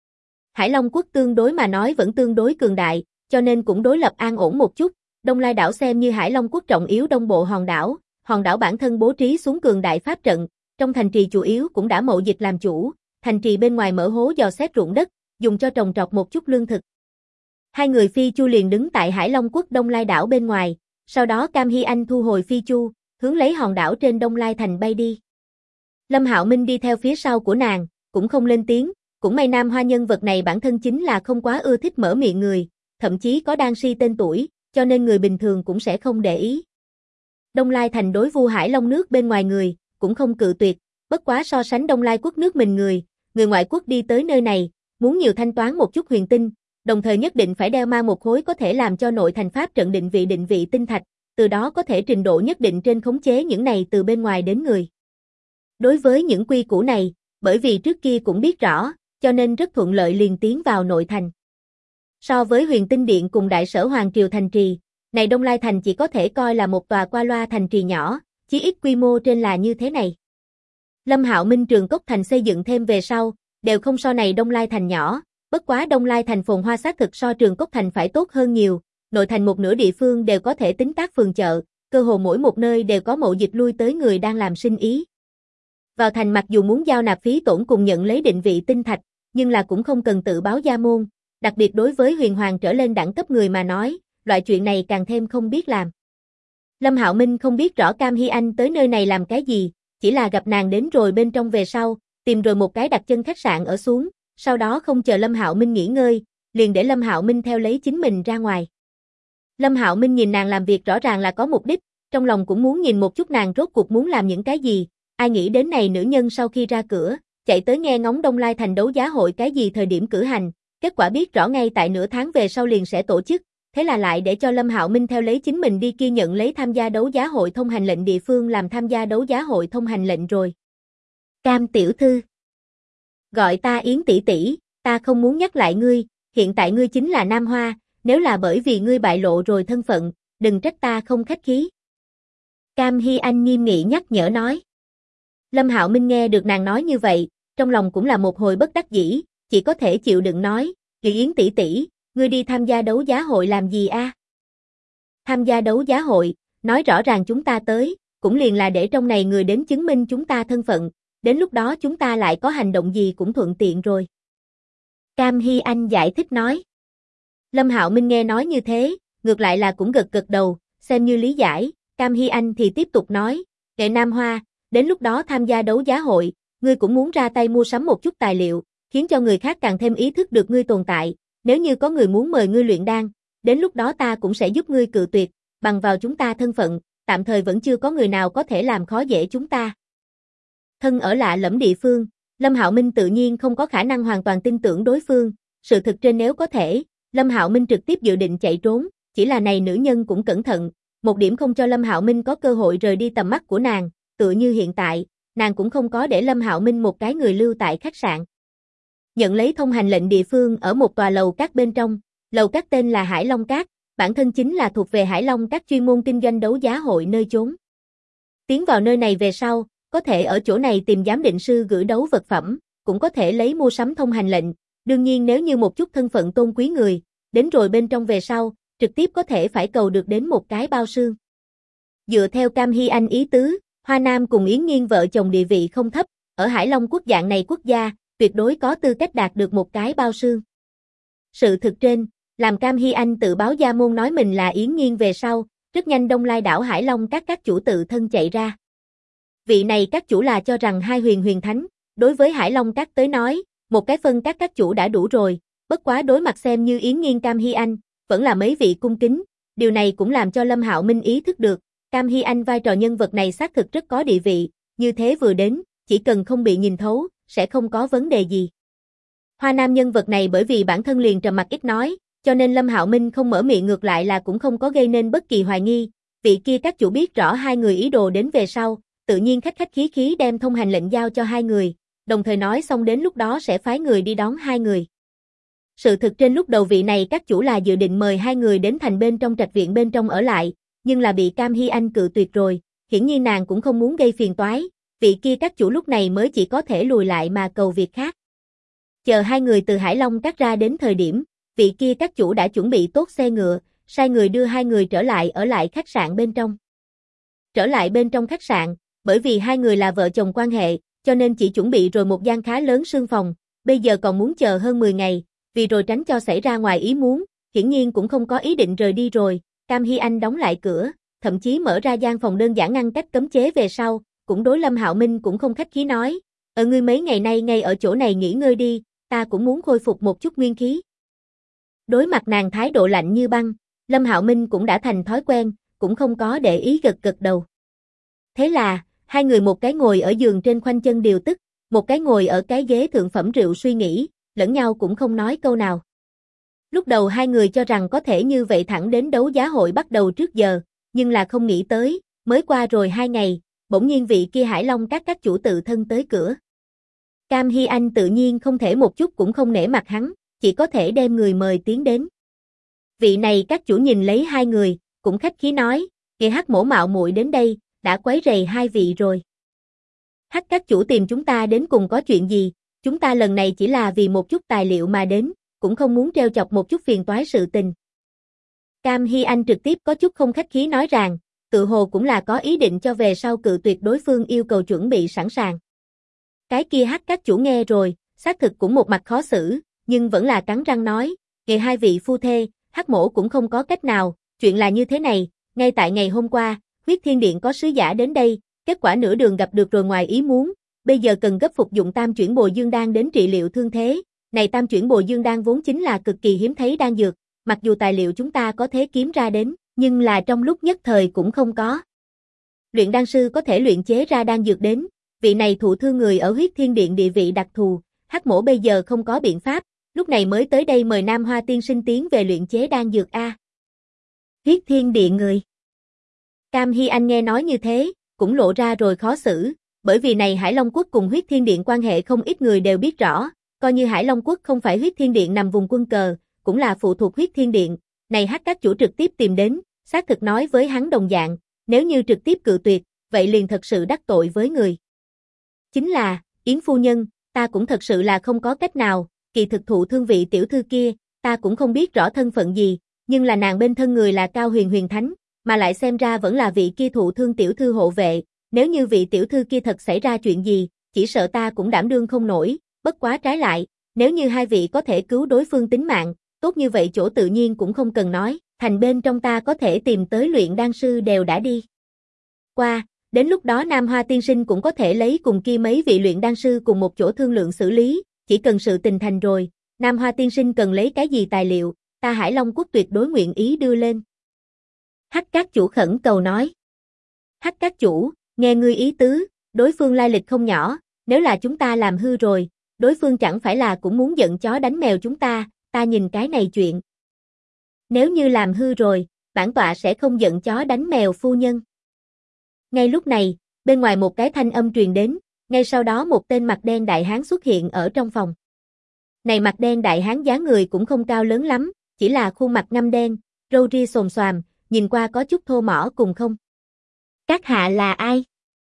Hải Long Quốc tương đối mà nói vẫn tương đối cường đại, cho nên cũng đối lập an ổn một chút, Đông Lai đảo xem như Hải Long Quốc trọng yếu đông bộ hòn đảo bản thân bố trí xuống cường đại pháp trận, trong thành trì chủ yếu cũng đã mậu dịch làm chủ, thành trì bên ngoài mở hố dò xét ruộng đất, dùng cho trồng trọt một chút lương thực. Hai người phi chu liền đứng tại Hải Long Quốc Đông Lai đảo bên ngoài, sau đó Cam Hy Anh thu hồi phi chu, hướng lấy hòn đảo trên Đông Lai thành bay đi. Lâm Hạo Minh đi theo phía sau của nàng, cũng không lên tiếng, cũng may Nam Hoa nhân vật này bản thân chính là không quá ưa thích mở miệng người, thậm chí có đan si tên tuổi, cho nên người bình thường cũng sẽ không để ý. Đông Lai thành đối Vu Hải Long nước bên ngoài người, cũng không cự tuyệt, bất quá so sánh Đông Lai Quốc nước mình người ngoại quốc đi tới nơi này, muốn nhiều thanh toán một chút huyền tinh, đồng thời nhất định phải đeo mang một khối có thể làm cho nội thành pháp trận định vị tinh thạch, từ đó có thể trình độ nhất định trên khống chế những này từ bên ngoài đến người. Đối với những quy củ này, bởi vì trước kia cũng biết rõ, cho nên rất thuận lợi liền tiến vào nội thành. So với Huyền Tinh Điện cùng Đại Sở Hoàng Triều thành trì, này Đông Lai Thành chỉ có thể coi là một tòa qua loa thành trì nhỏ, chí ít quy mô trên là như thế này. Lâm Hạo Minh Trường Cốc Thành xây dựng thêm về sau, đều không so này Đông Lai Thành nhỏ, bất quá Đông Lai Thành phồn hoa xác thực so Trường Cốc Thành phải tốt hơn nhiều, nội thành một nửa địa phương đều có thể tính tác phường chợ, cơ hồ mỗi một nơi đều có mậu dịch lui tới người đang làm sinh ý. Vào thành mặc dù muốn giao nạp phí tổn cùng nhận lấy định vị tinh thạch, nhưng là cũng không cần tự báo gia môn, đặc biệt đối với huyền hoàng trở lên đẳng cấp người mà nói, loại chuyện này càng thêm không biết làm. Lâm Hạo Minh không biết rõ Cam Hy Anh tới nơi này làm cái gì, chỉ là gặp nàng đến rồi bên trong về sau, tìm rồi một cái đặt chân khách sạn ở xuống, sau đó không chờ Lâm Hạo Minh nghỉ ngơi, liền để Lâm Hạo Minh theo lấy chính mình ra ngoài. Lâm Hạo Minh nhìn nàng làm việc rõ ràng là có mục đích, trong lòng cũng muốn nhìn một chút nàng rốt cuộc muốn làm những cái gì, ai nghĩ đến này nữ nhân sau khi ra cửa, chạy tới nghe ngóng Đông Lai Thành đấu giá hội cái gì thời điểm cử hành, kết quả biết rõ ngay tại nửa tháng về sau liền sẽ tổ chức, thế là lại để cho Lâm Hạo Minh theo lấy chính mình đi kia nhận lấy tham gia đấu giá hội thông hành lệnh địa phương làm tham gia đấu giá hội thông hành lệnh rồi. Cam tiểu thư, gọi ta Yến tỷ tỷ, ta không muốn nhắc lại ngươi, hiện tại ngươi chính là Nam Hoa, nếu là bởi vì ngươi bại lộ rồi thân phận, đừng trách ta không khách khí. Cam Hy Anh nghiêm nghị nhắc nhở nói. Lâm Hạo Minh nghe được nàng nói như vậy, trong lòng cũng là một hồi bất đắc dĩ, chỉ có thể chịu đựng nói, Kỳ Yến tỷ tỷ, ngươi đi tham gia đấu giá hội làm gì a? Tham gia đấu giá hội, nói rõ ràng chúng ta tới, cũng liền là để trong này người đến chứng minh chúng ta thân phận, đến lúc đó chúng ta lại có hành động gì cũng thuận tiện rồi. Cam Hy Anh giải thích nói. Lâm Hạo Minh nghe nói như thế, ngược lại là cũng gật gật đầu, xem như lý giải, Cam Hy Anh thì tiếp tục nói, Nghệ Nam Hoa, đến lúc đó tham gia đấu giá hội, ngươi cũng muốn ra tay mua sắm một chút tài liệu, khiến cho người khác càng thêm ý thức được ngươi tồn tại, nếu như có người muốn mời ngươi luyện đan, đến lúc đó ta cũng sẽ giúp ngươi cự tuyệt, bằng vào chúng ta thân phận, tạm thời vẫn chưa có người nào có thể làm khó dễ chúng ta. Thân ở lạ lẫm địa phương, Lâm Hạo Minh tự nhiên không có khả năng hoàn toàn tin tưởng đối phương, sự thực trên nếu có thể, Lâm Hạo Minh trực tiếp dự định chạy trốn, chỉ là này nữ nhân cũng cẩn thận, một điểm không cho Lâm Hạo Minh có cơ hội rời đi tầm mắt của nàng, tựa như hiện tại, nàng cũng không có để Lâm Hạo Minh một cái người lưu tại khách sạn. Nhận lấy thông hành lệnh địa phương ở một tòa lầu các bên trong, lầu các tên là Hải Long Các, bản thân chính là thuộc về Hải Long Các chuyên môn kinh doanh đấu giá hội nơi chốn. Tiến vào nơi này về sau, có thể ở chỗ này tìm giám định sư gửi đấu vật phẩm, cũng có thể lấy mua sắm thông hành lệnh, đương nhiên nếu như một chút thân phận tôn quý người, đến rồi bên trong về sau, trực tiếp có thể phải cầu được đến một cái bao xương. Dựa theo Cam Hy Anh ý tứ, Hoa Nam cùng Yến Nghiên vợ chồng địa vị không thấp, ở Hải Long quốc dạng này quốc gia, tuyệt đối có tư cách đạt được một cái bao xương. Sự thực trên, làm Cam Hy Anh tự báo gia môn nói mình là Yến Nghiên về sau, rất nhanh Đông Lai đảo Hải Long các chủ tự thân chạy ra. Vị này các chủ là cho rằng hai huyền thánh, đối với Hải Long các tới nói, một cái phân các chủ đã đủ rồi, bất quá đối mặt xem như Yến Nghiên Cam Hy Anh, vẫn là mấy vị cung kính, điều này cũng làm cho Lâm Hạo Minh ý thức được, Cam Hy Anh vai trò nhân vật này xác thực rất có địa vị, như thế vừa đến, chỉ cần không bị nhìn thấu, sẽ không có vấn đề gì. Hoa Nam nhân vật này bởi vì bản thân liền trầm mặc ít nói, cho nên Lâm Hạo Minh không mở miệng ngược lại là cũng không có gây nên bất kỳ hoài nghi, vị kia các chủ biết rõ hai người ý đồ đến về sau, tự nhiên khách khí đem thông hành lệnh giao cho hai người, đồng thời nói xong đến lúc đó sẽ phái người đi đón hai người. Sự thực trên lúc đầu vị này các chủ là dự định mời hai người đến thành bên trong trạch viện bên trong ở lại, nhưng là bị Cam Hy Anh cự tuyệt rồi, hiển nhiên nàng cũng không muốn gây phiền toái, vị kia các chủ lúc này mới chỉ có thể lùi lại mà cầu việc khác. Chờ hai người từ Hải Long Các ra đến thời điểm, vị kia các chủ đã chuẩn bị tốt xe ngựa, sai người đưa hai người trở lại ở lại khách sạn bên trong. Trở lại bên trong khách sạn, bởi vì hai người là vợ chồng quan hệ, cho nên chỉ chuẩn bị rồi một gian khá lớn sương phòng, bây giờ còn muốn chờ hơn 10 ngày, vì rồi tránh cho xảy ra ngoài ý muốn, hiển nhiên cũng không có ý định rời đi rồi, Cam Hy Anh đóng lại cửa, thậm chí mở ra gian phòng đơn giản ngăn cách cấm chế về sau, cũng đối Lâm Hạo Minh cũng không khách khí nói, ngươi mấy ngày nay ngay ở chỗ này nghỉ ngơi đi, ta cũng muốn khôi phục một chút nguyên khí. Đối mặt nàng thái độ lạnh như băng, Lâm Hạo Minh cũng đã thành thói quen, cũng không có để ý gật đầu. Thế là, hai người một cái ngồi ở giường trên khoanh chân điều tức, một cái ngồi ở cái ghế thượng phẩm rượu suy nghĩ, lẫn nhau cũng không nói câu nào. Lúc đầu hai người cho rằng có thể như vậy thẳng đến đấu giá hội bắt đầu trước giờ, nhưng là không nghĩ tới, mới qua rồi 2 ngày, bỗng nhiên vị kia Hải Long các chủ tự thân tới cửa. Cam Hy Anh tự nhiên không thể một chút cũng không nể mặt hắn, chỉ có thể đem người mời tiến đến. Vị này các chủ nhìn lấy hai người, cũng khách khí nói, kìa Hắc mỗ mạo muội đến đây, đã quấy rầy hai vị rồi. Hắc các chủ tìm chúng ta đến cùng có chuyện gì, chúng ta lần này chỉ là vì một chút tài liệu mà đến, cũng không muốn trêu chọc một chút phiền toái sự tình. Cam Hy Anh trực tiếp có chút không khách khí nói rằng, tự hồ cũng là có ý định cho về sau cự tuyệt đối phương yêu cầu chuẩn bị sẵn sàng. Cái kia Hắc các chủ nghe rồi, xác thực cũng một mặt khó xử, nhưng vẫn là cắn răng nói, kìa hai vị phu thê, Hắc mỗ cũng không có cách nào, chuyện là như thế này, ngay tại ngày hôm qua, Huyết Thiên Điện có sứ giả đến đây, kết quả nửa đường gặp được rồi ngoài ý muốn, bây giờ cần gấp phục dụng tam chuyển bồi dương đan đến trị liệu thương thế, này tam chuyển bồi dương đan vốn chính là cực kỳ hiếm thấy đan dược, mặc dù tài liệu chúng ta có thể kiếm ra đến, nhưng là trong lúc nhất thời cũng không có. Luyện đan sư có thể luyện chế ra đan dược đến, vị này thụ thương người ở Huyết Thiên Điện địa vị đặc thù, Hắc mỗ bây giờ không có biện pháp, lúc này mới tới đây mời Nam Hoa tiên sinh tiến về luyện chế đan dược a. Huyết Thiên Điện người. Cam Hy Anh nghe nói như thế, cũng lộ ra rồi khó xử, bởi vì này Hải Long Quốc cùng Huyết Thiên Điện quan hệ không ít người đều biết rõ, coi như Hải Long Quốc không phải Huyết Thiên Điện nằm vùng quân cờ, cũng là phụ thuộc Huyết Thiên Điện, này Hắc các chủ trực tiếp tìm đến, xác thực nói với hắn đồng dạng, nếu như trực tiếp cự tuyệt, vậy liền thật sự đắc tội với người. Chính là, Yến phu nhân, ta cũng thật sự là không có cách nào, kỳ thực thụ thương vị tiểu thư kia, ta cũng không biết rõ thân phận gì, nhưng là nàng bên thân người là Cao Huyền Huyền Thánh, mà lại xem ra vẫn là vị kia thụ thương tiểu thư hộ vệ, nếu như vị tiểu thư kia thật xảy ra chuyện gì, chỉ sợ ta cũng đảm đương không nổi, bất quá trái lại, nếu như hai vị có thể cứu đối phương tính mạng, tốt như vậy chỗ tự nhiên cũng không cần nói, thành bên trong ta có thể tìm tới luyện đan sư đều đã đi qua, đến lúc đó Nam Hoa tiên sinh cũng có thể lấy cùng kia mấy vị luyện đan sư cùng một chỗ thương lượng xử lý, chỉ cần sự tình thành rồi, Nam Hoa tiên sinh cần lấy cái gì tài liệu, ta Hải Long Quốc tuyệt đối nguyện ý đưa lên. Hắc các chủ khẩn cầu nói. Hắc các chủ, nghe ngươi ý tứ, đối phương lai lịch không nhỏ, nếu là chúng ta làm hư rồi, đối phương chẳng phải là cũng muốn giận chó đánh mèo chúng ta nhìn cái này chuyện. Nếu như làm hư rồi, bản tọa sẽ không giận chó đánh mèo phu nhân. Ngay lúc này, bên ngoài một cái thanh âm truyền đến, ngay sau đó một tên mặt đen đại hán xuất hiện ở trong phòng. Này mặt đen đại hán dáng người cũng không cao lớn lắm, chỉ là khuôn mặt ngăm đen, râu ria xồm xoàm, nhìn qua có chút thô mõ cùng không. Các hạ là ai?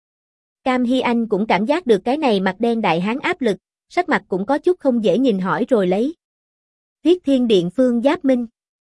Cam Hy Anh cũng cảm giác được cái này mặt đen đại hán áp lực, sắc mặt cũng có chút không dễ nhìn hỏi rồi lấy. Huyết Thiên Điện Phương Giáp Minh.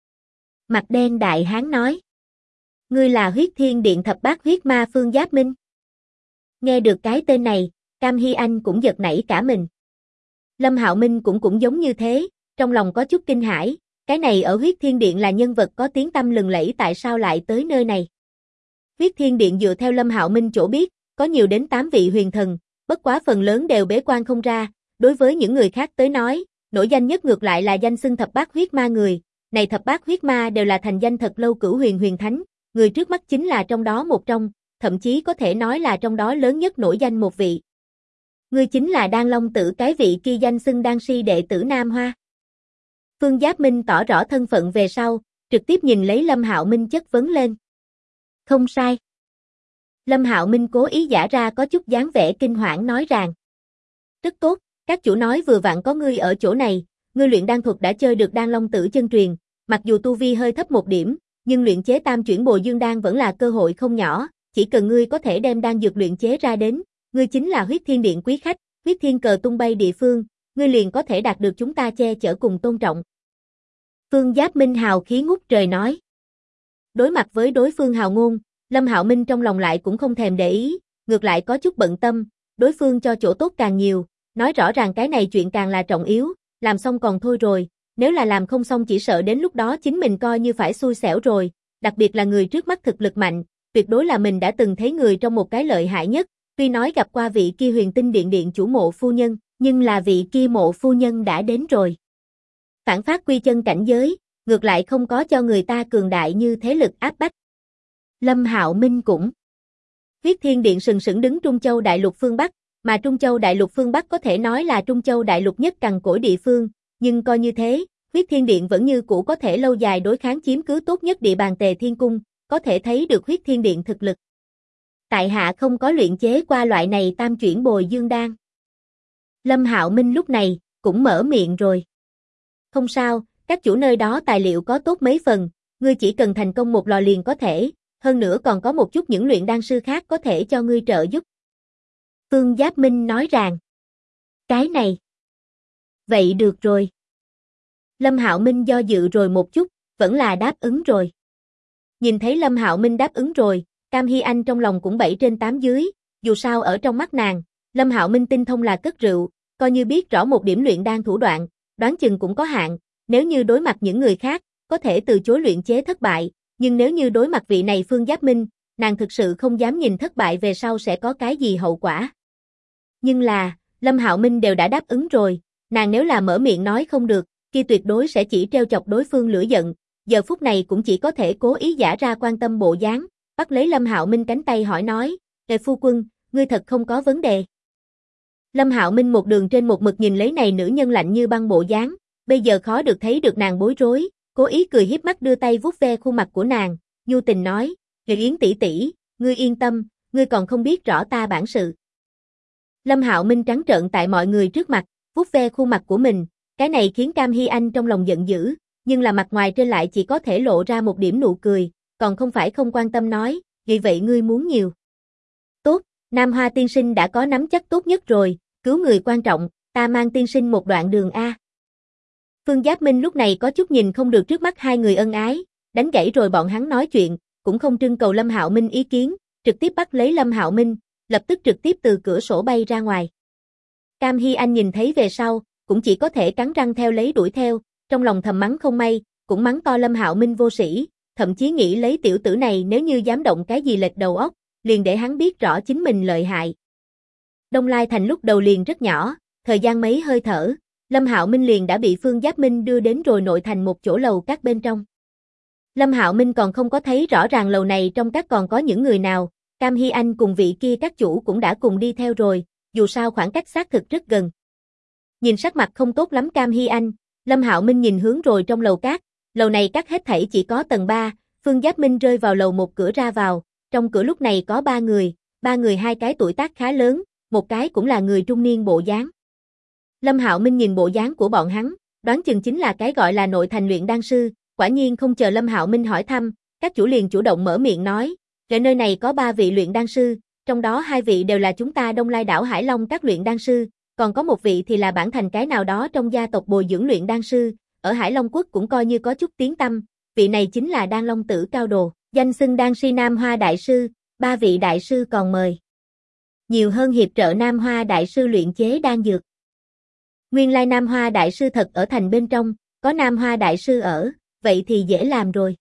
Mặt đen đại hán nói. Ngươi là Huyết Thiên Điện thập bát huyết ma Phương Giáp Minh. Nghe được cái tên này, Cam Hy Anh cũng giật nảy cả mình. Lâm Hạo Minh cũng giống như thế, trong lòng có chút kinh hãi, cái này ở Huyết Thiên Điện là nhân vật có tiếng tăm lừng lẫy tại sao lại tới nơi này. Huyết Thiên Điện dựa theo Lâm Hạo Minh chỗ biết, có nhiều đến 8 vị huyền thần, bất quá phần lớn đều bế quan không ra, đối với những người khác tới nói, nổi danh nhất ngược lại là danh xưng thập bát huyết ma người, này thập bát huyết ma đều là thành danh thật lâu Cửu Huyền Huyền Thánh, người trước mắt chính là trong đó một trong, thậm chí có thể nói là trong đó lớn nhất nổi danh một vị. Người chính là Đan Long Tử cái vị kia danh xưng Đan Si đệ tử Nam Hoa. Phương Giáp Minh tỏ rõ thân phận về sau, trực tiếp nhìn lấy Lâm Hạo Minh chất vấn lên. Không sai. Lâm Hạo Minh cố ý giả ra có chút dáng vẻ kinh hoảng nói rằng. Rất tốt, các chủ nói vừa vặn có ngươi ở chỗ này, ngươi luyện đan thuật đã chơi được Đan Long Tử chân truyền, mặc dù tu vi hơi thấp một điểm, nhưng luyện chế tam chuyển bồi dương đan vẫn là cơ hội không nhỏ, chỉ cần ngươi có thể đem đan dược luyện chế ra đến, ngươi chính là Huyết Thiên Điện quý khách, huyết thiên cờ tung bay địa phương, ngươi liền có thể đạt được chúng ta che chở cùng tôn trọng. Phương Giáp Minh hào khí ngút trời nói. Đối mặt với đối phương hào ngôn, Lâm Hạo Minh trong lòng lại cũng không thèm để ý, ngược lại có chút bận tâm, đối phương cho chỗ tốt càng nhiều, nói rõ ràng cái này chuyện càng là trọng yếu, làm xong còn thôi rồi, nếu là làm không xong chỉ sợ đến lúc đó chính mình coi như phải xui xẻo rồi, đặc biệt là người trước mắt thực lực mạnh, tuyệt đối là mình đã từng thấy người trong một cái lợi hại nhất, tuy nói gặp qua vị kia Huyền Tinh Điện điện chủ Mộ phu nhân, nhưng là vị kia Mộ phu nhân đã đến rồi. Phản phát quy chân cảnh giới, ngược lại không có cho người ta cường đại như thế lực áp bách. Lâm Hạo Minh cũng. Huyết Thiên Điện sừng sững đứng Trung Châu Đại Lục phương Bắc, mà Trung Châu Đại Lục phương Bắc có thể nói là Trung Châu Đại Lục nhất cằn cỗi địa phương, nhưng coi như thế, Huyết Thiên Điện vẫn như cũ có thể lâu dài đối kháng chiếm cứ tốt nhất địa bàn Tề Thiên Cung, có thể thấy được Huyết Thiên Điện thực lực. Tại hạ không có luyện chế qua loại này tam chuyển bồi dương đan. Lâm Hạo Minh lúc này cũng mở miệng rồi. Không sao, các chủ nơi đó tài liệu có tốt mấy phần, ngươi chỉ cần thành công một lò liền có thể, hơn nữa còn có một chút những luyện đan sư khác có thể cho ngươi trợ giúp. Phương Giáp Minh nói rằng, cái này. Vậy được rồi. Lâm Hạo Minh do dự rồi một chút, vẫn là đáp ứng rồi. Nhìn thấy Lâm Hạo Minh đáp ứng rồi, Cam Hy Anh trong lòng cũng 7 trên 8 dưới, dù sao ở trong mắt nàng, Lâm Hạo Minh tinh thông là cất rượu, coi như biết rõ một điểm luyện đan thủ đoạn, đoán chừng cũng có hạn, nếu như đối mặt những người khác, có thể từ chối luyện chế thất bại, nhưng nếu như đối mặt vị này Phương Giáp Minh, nàng thực sự không dám nhìn thất bại về sau sẽ có cái gì hậu quả. Nhưng là, Lâm Hạo Minh đều đã đáp ứng rồi, nàng nếu là mở miệng nói không được, kia tuyệt đối sẽ chỉ trêu chọc đối phương lửa giận, giờ phút này cũng chỉ có thể cố ý giả ra quan tâm bộ dáng, bắt lấy Lâm Hạo Minh cánh tay hỏi nói, "Đại phu quân, ngươi thật không có vấn đề." Lâm Hạo Minh một đường trên một mực nhìn lấy này nữ nhân lạnh như băng bộ dáng, bây giờ khó được thấy được nàng bối rối, cố ý cười hiếp mắt đưa tay vuốt ve khuôn mặt của nàng, nhu tình nói, "Nghệ Yến tỷ tỷ, ngươi yên tâm, ngươi còn không biết rõ ta bản sự." Lâm Hạo Minh trắng trợn tại mọi người trước mặt, vuốt ve khuôn mặt của mình, cái này khiến Cam Hy Anh trong lòng giận dữ, nhưng là mặt ngoài trên lại chỉ có thể lộ ra một điểm nụ cười, còn không phải không quan tâm nói, "Vì vậy ngươi muốn nhiều." "Tốt, Nam Hoa tiên sinh đã có nắm chắc tốt nhất rồi, cứu người quan trọng, ta mang tiên sinh một đoạn đường a." Phương Giáp Minh lúc này có chút nhìn không được trước mắt hai người ân ái, đánh gãy rồi bọn hắn nói chuyện, cũng không trưng cầu Lâm Hạo Minh ý kiến, trực tiếp bắt lấy Lâm Hạo Minh, lập tức trực tiếp từ cửa sổ bay ra ngoài. Cam Hy Anh nhìn thấy về sau, cũng chỉ có thể cắn răng theo lấy đuổi theo, trong lòng thầm mắng không may, cũng mắng to Lâm Hạo Minh vô sĩ, thậm chí nghĩ lấy tiểu tử này nếu như dám động cái gì lệch đầu óc, liền để hắn biết rõ chính mình lợi hại. Đông Lai Thành lúc đầu liền rất nhỏ, thời gian mấy hơi thở, Lâm Hạo Minh liền đã bị Phương Giáp Minh đưa đến rồi nội thành một chỗ lầu các bên trong. Lâm Hạo Minh còn không có thấy rõ ràng lầu này trong các còn có những người nào, Cam Hy Anh cùng vị kia các chủ cũng đã cùng đi theo rồi, dù sao khoảng cách xác thực rất gần. Nhìn sắc mặt không tốt lắm Cam Hy Anh, Lâm Hạo Minh nhìn hướng rồi trong lầu các, lầu này các hết thảy chỉ có tầng 3, Phương Giáp Minh rơi vào lầu một cửa ra vào, trong cửa lúc này có 3 người hai cái tuổi tác khá lớn, một cái cũng là người trung niên bộ dáng. Lâm Hạo Minh nhìn bộ dáng của bọn hắn, đoán chừng chính là cái gọi là nội thành luyện đan sư, quả nhiên không chờ Lâm Hạo Minh hỏi thăm, các chủ liền chủ động mở miệng nói, "Ở nơi này có 3 vị luyện đan sư, trong đó 2 vị đều là chúng ta Đông Lai đảo Hải Long các luyện đan sư, còn có một vị thì là bản thành cái nào đó trong gia tộc bồi dưỡng luyện đan sư, ở Hải Long quốc cũng coi như có chút tiếng tăm, vị này chính là Đan Long tử Cao Đồ, danh xưng Đan Si Nam Hoa đại sư, 3 vị đại sư còn mời nhiều hơn hiệp trợ Nam Hoa đại sư luyện chế đan dược." Nguyên lai Nam Hoa đại sư thật ở thành bên trong, có Nam Hoa đại sư ở, vậy thì dễ làm rồi.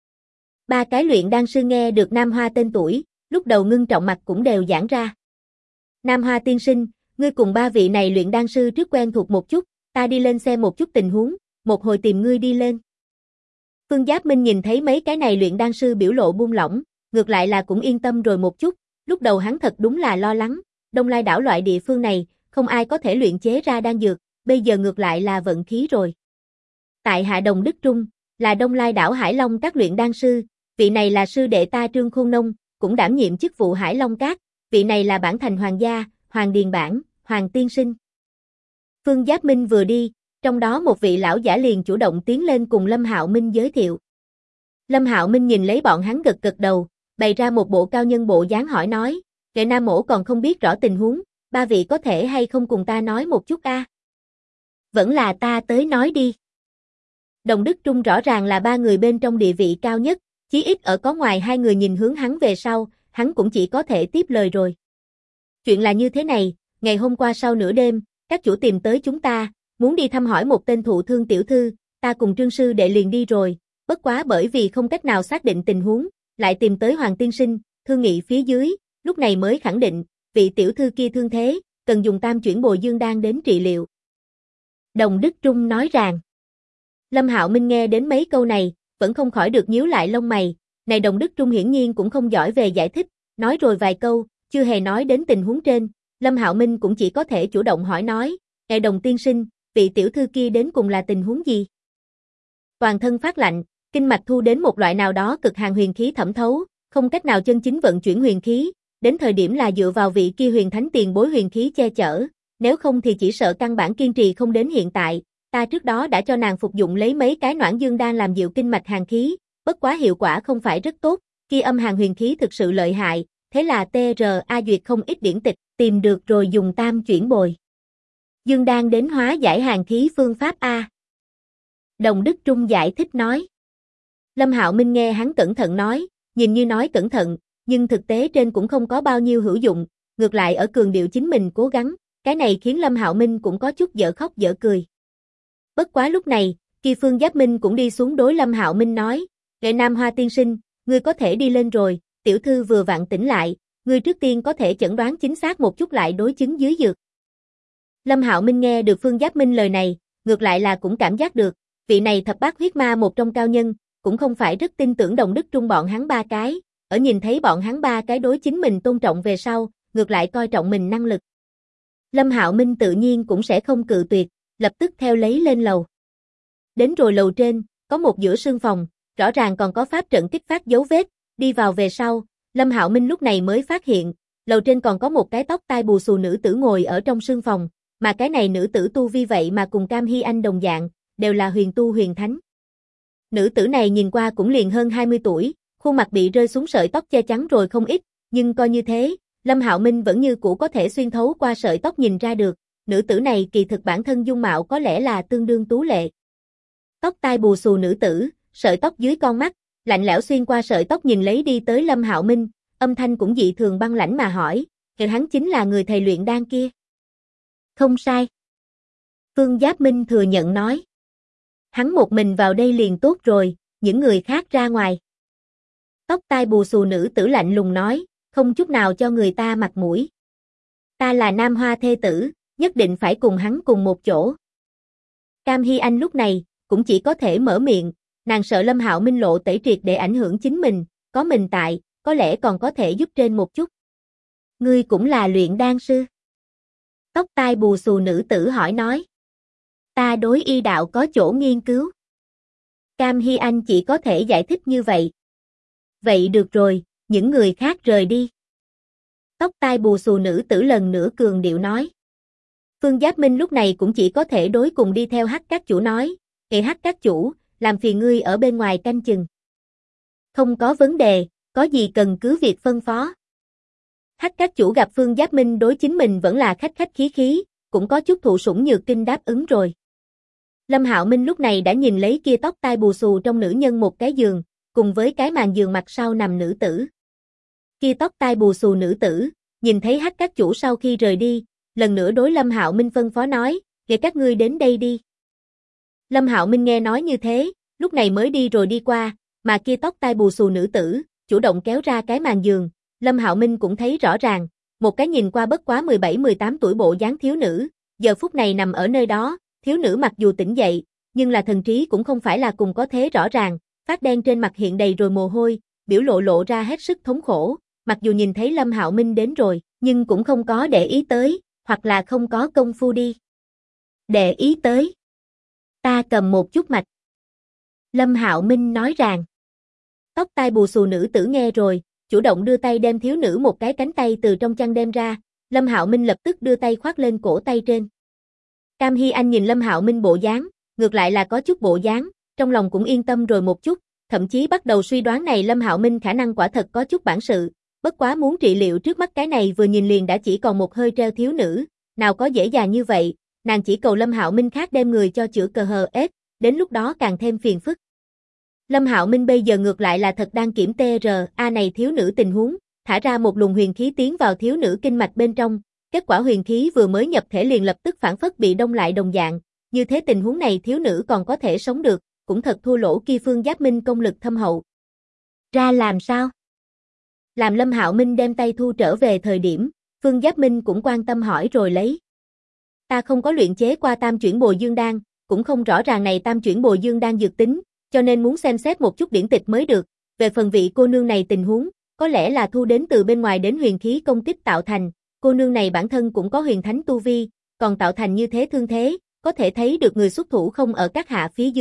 3 cái luyện đan sư nghe được Nam Hoa tên tuổi, lúc đầu ngưng trọng mặt cũng đều giãn ra. "Nam Hoa tiên sinh, ngươi cùng 3 vị này luyện đan sư trước quen thuộc một chút, ta đi lên xem một chút tình huống, một hồi tìm ngươi đi lên." Phương Giáp Minh nhìn thấy mấy cái này luyện đan sư biểu lộ buông lỏng, ngược lại là cũng yên tâm rồi một chút, lúc đầu hắn thật đúng là lo lắng, Đông Lai đảo loại địa phương này, không ai có thể luyện chế ra đan dược, bây giờ ngược lại là vận khí rồi. Tại hạ Đồng Đức Trung, là Đông Lai đảo Hải Long các luyện đan sư, vị này là sư đệ ta Trương Khôn Nông, cũng đảm nhiệm chức vụ Hải Long các, vị này là bản thành hoàng gia, Hoàng Điền Bản, Hoàng tiên sinh. Phương Giáp Minh vừa đi, trong đó một vị lão giả liền chủ động tiến lên cùng Lâm Hạo Minh giới thiệu. Lâm Hạo Minh nhìn lấy bọn hắn gật gật đầu, bày ra một bộ cao nhân bộ dáng hỏi nói, "Kệ Nam mỗ còn không biết rõ tình huống, 3 vị có thể hay không cùng ta nói một chút a?" "Vẫn là ta tới nói đi." Đồng Đức Trung rõ ràng là 3 người bên trong địa vị cao nhất, chí ít ở có ngoài 2 người nhìn hướng hắn về sau, hắn cũng chỉ có thể tiếp lời rồi. "Chuyện là như thế này, ngày hôm qua sau nửa đêm, các chủ tìm tới chúng ta, muốn đi thăm hỏi một tên thụ thương tiểu thư, ta cùng Trương sư đệ liền đi rồi, bất quá bởi vì không cách nào xác định tình huống, lại tìm tới Hoàng tiên sinh, thương nghị phía dưới, lúc này mới khẳng định, vị tiểu thư kia thương thế, cần dùng tam chuyển bồi dương đan đến trị liệu." Đồng Đức Trung nói rằng. Lâm Hạo Minh nghe đến mấy câu này, vẫn không khỏi được nhíu lại lông mày, này Đồng Đức Trung hiển nhiên cũng không giỏi về giải thích, nói rồi vài câu, chưa hề nói đến tình huống trên, Lâm Hạo Minh cũng chỉ có thể chủ động hỏi nói, "Ngài Đồng tiên sinh, vị tiểu thư kia đến cùng là tình huống gì?" toàn thân phát lạnh, kinh mạch thu đến một loại nào đó cực hàn huyền khí thẩm thấu, không cách nào chân chính vận chuyển huyền khí, đến thời điểm là dựa vào vị kia huyền thánh tiền bối huyền khí che chở, nếu không thì chỉ sợ căn bản kiên trì không đến hiện tại, ta trước đó đã cho nàng phục dụng lấy mấy cái Noãn Dương đan làm dịu kinh mạch hàn khí, bất quá hiệu quả không phải rất tốt, kia âm hàn huyền khí thực sự lợi hại, thế là TRA duyệt không ít điển tịch, tìm được rồi dùng tam chuyển bồi Dương đan đến hóa giải hàn khí phương pháp A. Đồng Đức Trung giải thích nói. Lâm Hạo Minh nghe hắn cẩn thận nói, nhìn như nói cẩn thận, nhưng thực tế trên cũng không có bao nhiêu hữu dụng, ngược lại ở cường điệu chính mình cố gắng, cái này khiến Lâm Hạo Minh cũng có chút dở khóc dở cười. Bất quá lúc này, Kỳ Phương Giáp Minh cũng đi xuống đối Lâm Hạo Minh nói, "Nghệ Nam Hoa tiên sinh, ngươi có thể đi lên rồi, tiểu thư vừa vặn tỉnh lại, ngươi trước tiên có thể chẩn đoán chính xác một chút lại đối chứng dưới dược." Lâm Hạo Minh nghe được Phương Giáp Minh lời này, ngược lại là cũng cảm giác được, vị này thập bát huyết ma một trong cao nhân, cũng không phải rất tin tưởng Đồng Đức Trung bọn hắn ba cái, ở nhìn thấy bọn hắn ba cái đối chính mình tôn trọng về sau, ngược lại coi trọng mình năng lực. Lâm Hạo Minh tự nhiên cũng sẽ không cự tuyệt, lập tức theo lấy lên lầu. Đến rồi lầu trên, có một giữa sương phòng, rõ ràng còn có pháp trận kích phát dấu vết, đi vào về sau, Lâm Hạo Minh lúc này mới phát hiện, lầu trên còn có một cái tóc tai bù xù nữ tử ngồi ở trong sương phòng, mà cái này nữ tử tu vi vậy mà cùng Cam Hy Anh đồng dạng, đều là huyền tu huyền thánh. Nữ tử này nhìn qua cũng liền hơn 20 tuổi, khuôn mặt bị rơi xuống sợi tóc che chắn rồi không ít, nhưng coi như thế, Lâm Hạo Minh vẫn như cũ có thể xuyên thấu qua sợi tóc nhìn ra được, nữ tử này kỳ thực bản thân dung mạo có lẽ là tương đương tú lệ. Tóc tai bù xù nữ tử, sợi tóc dưới con mắt, lạnh lẽo xuyên qua sợi tóc nhìn lấy đi tới Lâm Hạo Minh, âm thanh cũng dị thường băng lãnh mà hỏi, "Kìa hắn chính là người thầy luyện đan kia?" "Không sai." Phương Giáp Minh thừa nhận nói. "Hắn một mình vào đây liền tốt rồi, những người khác ra ngoài." Tóc tai bù xù nữ tử lạnh lùng nói, không chút nào cho người ta mặt mũi. "Ta là Nam Hoa thê tử, nhất định phải cùng hắn cùng một chỗ." Cam Hy Anh lúc này, cũng chỉ có thể mở miệng, nàng sợ Lâm Hạo Minh lộ tẩy triệt để ảnh hưởng chính mình, có mình tại, có lẽ còn có thể giúp trên một chút. "Ngươi cũng là luyện đan sư?" Tóc tai bù xù nữ tử hỏi nói. "Ta đối y đạo có chỗ nghiên cứu." Cam Hy Anh chỉ có thể giải thích như vậy. "Vậy được rồi, những người khác rời đi." Tóc tai bù xù nữ tử lần nữa cường điệu nói. Phương Giáp Minh lúc này cũng chỉ có thể đối cùng đi theo Hắc Các chủ nói, Hắc Các chủ, làm phiền ngươi ở bên ngoài canh chừng." "Không có vấn đề, có gì cần cứ việc phân phó." Hắc Các chủ gặp Phương Giáp Minh đối chính mình vẫn là khách khách khí khí, cũng có chút thụ sủng nhược kinh đáp ứng rồi. Lâm Hạo Minh lúc này đã nhìn lấy kia tóc tai bù xù trong nữ nhân một cái giường, cùng với cái màn giường mặt sau nằm nữ tử. Kia tóc tai bù xù nữ tử, nhìn thấy Hắc Các chủ sau khi rời đi, lần nữa đối Lâm Hạo Minh phân phó nói, "Kìa các ngươi đến đây đi." Lâm Hạo Minh nghe nói như thế, lúc này mới đi rồi đi qua, mà kia tóc tai bù xù nữ tử, chủ động kéo ra cái màn giường, Lâm Hạo Minh cũng thấy rõ ràng, một cái nhìn qua bất quá 17-18 tuổi bộ dáng thiếu nữ, giờ phút này nằm ở nơi đó, thiếu nữ mặc dù tỉnh dậy, nhưng là thần trí cũng không phải là cùng có thế rõ ràng, phát đen trên mặt hiện đầy rồi mồ hôi, biểu lộ ra hết sức thống khổ, mặc dù nhìn thấy Lâm Hạo Minh đến rồi, nhưng cũng không có để ý tới, hoặc là không có công phu đi để ý tới. "Ta cầm một chút mạch." Lâm Hạo Minh nói rằng. Tóc tai bù xù nữ tử nghe rồi, chủ động đưa tay đem thiếu nữ một cái cánh tay từ trong chăn đem ra, Lâm Hạo Minh lập tức đưa tay khoác lên cổ tay trên. Cam Hy Anh nhìn Lâm Hạo Minh bộ dáng, ngược lại là có chút bộ dáng, trong lòng cũng yên tâm rồi một chút, thậm chí bắt đầu suy đoán này Lâm Hạo Minh khả năng quả thật có chút bản sự, bất quá muốn trị liệu trước mắt cái này vừa nhìn liền đã chỉ còn một hơi treo thiếu nữ, nào có dễ dàng như vậy, nàng chỉ cầu Lâm Hạo Minh khác đem người cho chữa CHS, đến lúc đó càng thêm phiền phức. Lâm Hạo Minh bây giờ ngược lại là thật đang kiểm TRA này thiếu nữ tình huống, thả ra một luồng huyền khí tiến vào thiếu nữ kinh mạch bên trong, kết quả huyền khí vừa mới nhập thể liền lập tức phản phất bị đông lại đồng dạng, như thế tình huống này thiếu nữ còn có thể sống được, cũng thật thua lỗ kia Phương Giáp Minh công lực thâm hậu. Ra làm sao? Làm Lâm Hạo Minh đem tay thu trở về thời điểm, Phương Giáp Minh cũng quan tâm hỏi rồi lấy. "Ta không có luyện chế qua tam chuyển bồi dương đan, cũng không rõ ràng này tam chuyển bồi dương đan dược tính, cho nên muốn xem xét một chút điển tịch mới được, về phần vị cô nương này tình huống, có lẽ là thu đến từ bên ngoài đến huyền khí công kích tạo thành, cô nương này bản thân cũng có huyền thánh tu vi, còn tạo thành như thế thương thế, có thể thấy được người xuất thủ không ở các hạ phía dưới,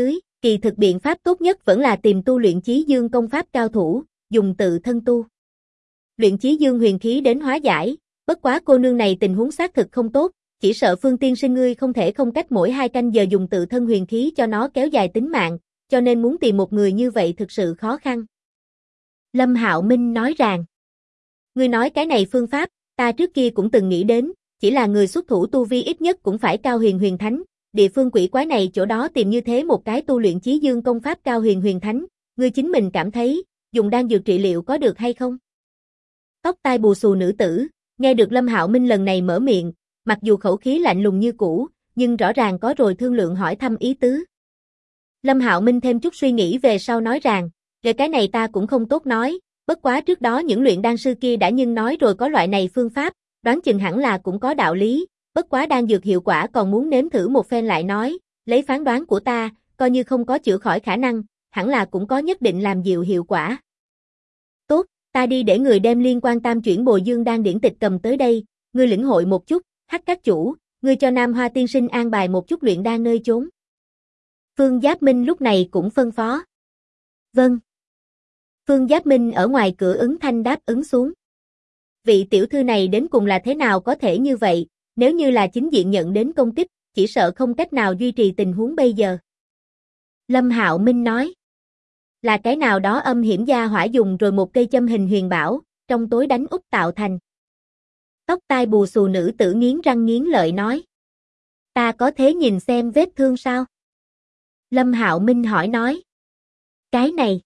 Kỳ thực biện pháp tốt nhất vẫn là tìm tu luyện chí dương công pháp cao thủ, dùng tự thân tu luyện chí dương huyền khí đến hóa giải, bất quá cô nương này tình huống xác thực không tốt, chỉ sợ Phương tiên sinh ngươi không thể không cách mỗi 2 canh giờ dùng tự thân huyền khí cho nó kéo dài tính mạng, cho nên muốn tìm một người như vậy thực sự khó khăn. Lâm Hạo Minh nói rằng, ngươi nói cái này phương pháp, ta trước kia cũng từng nghĩ đến, chỉ là người xuất thủ tu vi ít nhất cũng phải cao huyền huyền thánh, địa phương quỷ quái này chỗ đó tìm như thế một cái tu luyện chí dương công pháp cao huyền huyền thánh, ngươi chính mình cảm thấy, dùng đan dược trị liệu có được hay không? Tóc tai bù xù nữ tử, nghe được Lâm Hạo Minh lần này mở miệng, mặc dù khẩu khí lạnh lùng như cũ, nhưng rõ ràng có rồi thương lượng hỏi thăm ý tứ. Lâm Hạo Minh thêm chút suy nghĩ về sau nói rằng, về cái này ta cũng không tốt nói, bất quá trước đó những luyện đan sư kia đã nhưng nói rồi có loại này phương pháp, đoán chừng hẳn là cũng có đạo lý, bất quá đan dược hiệu quả còn muốn nếm thử một phen lại nói, lấy phán đoán của ta, coi như không có chữa khỏi khả năng, hẳn là cũng có nhất định làm dịu hiệu quả. Tốt, ta đi để người đem liên quan tam chuyển bồi dương đan điển tịch cầm tới đây, ngươi lĩnh hội một chút, Hắc các chủ, ngươi cho Nam Hoa tiên sinh an bài một chút luyện đan nơi chốn. Phương Giáp Minh lúc này cũng phân phó. Vâng. Phương Giáp Minh ở ngoài cửa ứng thanh đáp ứng xuống. Vị tiểu thư này đến cùng là thế nào có thể như vậy, nếu như là chính diện nhận đến công kích, chỉ sợ không cách nào duy trì tình huống bây giờ. Lâm Hạo Minh nói. Là cái nào đó âm hiểm gia hỏa dùng rồi một cây châm hình huyền bảo, trong tối đánh úp tạo thành. Tóc tai bù xù nữ tử nghiến răng nghiến lợi nói. Ta có thể nhìn xem vết thương sao? Lâm Hạo Minh hỏi nói. Cái này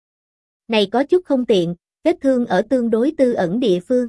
có chút không tiện, vết thương ở tương đối tư ẩn địa phương.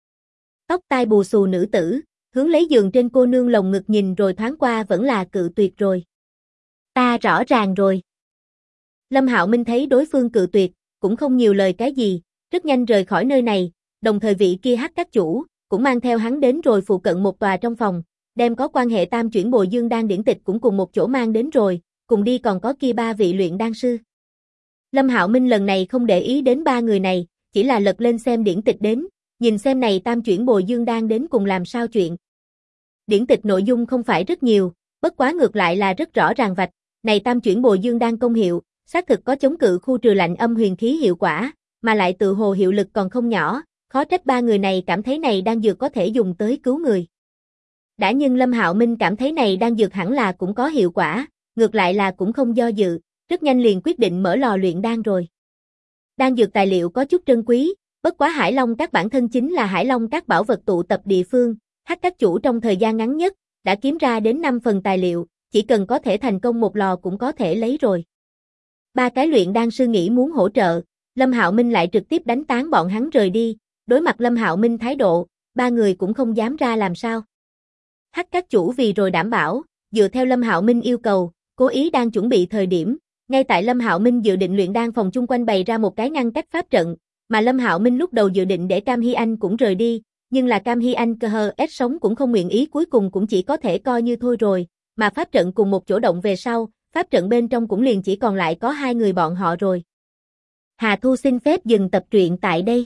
Tóc tai bù xù nữ tử, hướng lấy giường trên cô nương lồng ngực nhìn rồi thoáng qua vẫn là cự tuyệt rồi. Ta rõ ràng rồi. Lâm Hạo Minh thấy đối phương cự tuyệt, cũng không nhiều lời cái gì, rất nhanh rời khỏi nơi này, đồng thời vị kia Hắc các chủ, cũng mang theo hắn đến rồi phụ cận một tòa trong phòng, đem có quan hệ tam chuyển bồi dương đan điển tịch cũng cùng một chỗ mang đến rồi, cùng đi còn có kia 3 vị luyện đan sư. Lâm Hạo Minh lần này không để ý đến 3 người này, chỉ là lật lên xem điển tịch đến, nhìn xem này tam chuyển bồi dương đan đến cùng làm sao chuyện. Điển tịch nội dung không phải rất nhiều, bất quá ngược lại là rất rõ ràng vạch, này tam chuyển bồi dương đan công hiệu, xác thực có chống cự khu trừ lạnh âm huyền khí hiệu quả, mà lại tự hồ hiệu lực còn không nhỏ, khó trách 3 người này cảm thấy này đan dược có thể dùng tới cứu người. Đã nhưng Lâm Hạo Minh cảm thấy này đan dược hẳn là cũng có hiệu quả, ngược lại là cũng không do dự, rất nhanh liền quyết định mở lò luyện đan rồi. Đan dược tài liệu có chút trân quý, bất quá Hải Long các bản thân chính là Hải Long các bảo vật tụ tập địa phương, Hắc các chủ trong thời gian ngắn nhất, đã kiếm ra đến 5 phần tài liệu, chỉ cần có thể thành công một lò cũng có thể lấy rồi. 3 cái luyện đan sư nghĩ muốn hỗ trợ, Lâm Hạo Minh lại trực tiếp đánh tán bọn hắn rời đi, đối mặt Lâm Hạo Minh thái độ, 3 người cũng không dám ra làm sao. Hắc các chủ vì rồi đảm bảo, dựa theo Lâm Hạo Minh yêu cầu, cố ý đang chuẩn bị thời điểm, ngay tại Lâm Hạo Minh dự định luyện đan phòng chung quanh bày ra một cái ngăn cách pháp trận, mà Lâm Hạo Minh lúc đầu dự định để Cam Hy Anh cũng rời đi, nhưng là Cam Hy Anh cơ hờ ép sống cũng không nguyện ý, cuối cùng cũng chỉ có thể coi như thôi rồi, mà pháp trận cùng một chỗ động về sau, pháp trận bên trong cũng liền chỉ còn lại có 2 người bọn họ rồi. Hà Thu xin phép dừng tập truyện tại đây.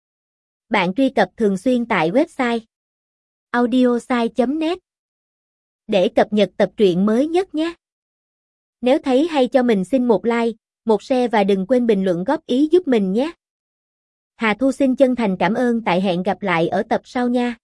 Bạn truy cập thường xuyên tại website audiosai.net để cập nhật tập truyện mới nhất nhé. Nếu thấy hay cho mình xin một like, một share và đừng quên bình luận góp ý giúp mình nhé. Hà Thu xin chân thành cảm ơn, tại hẹn gặp lại ở tập sau nha.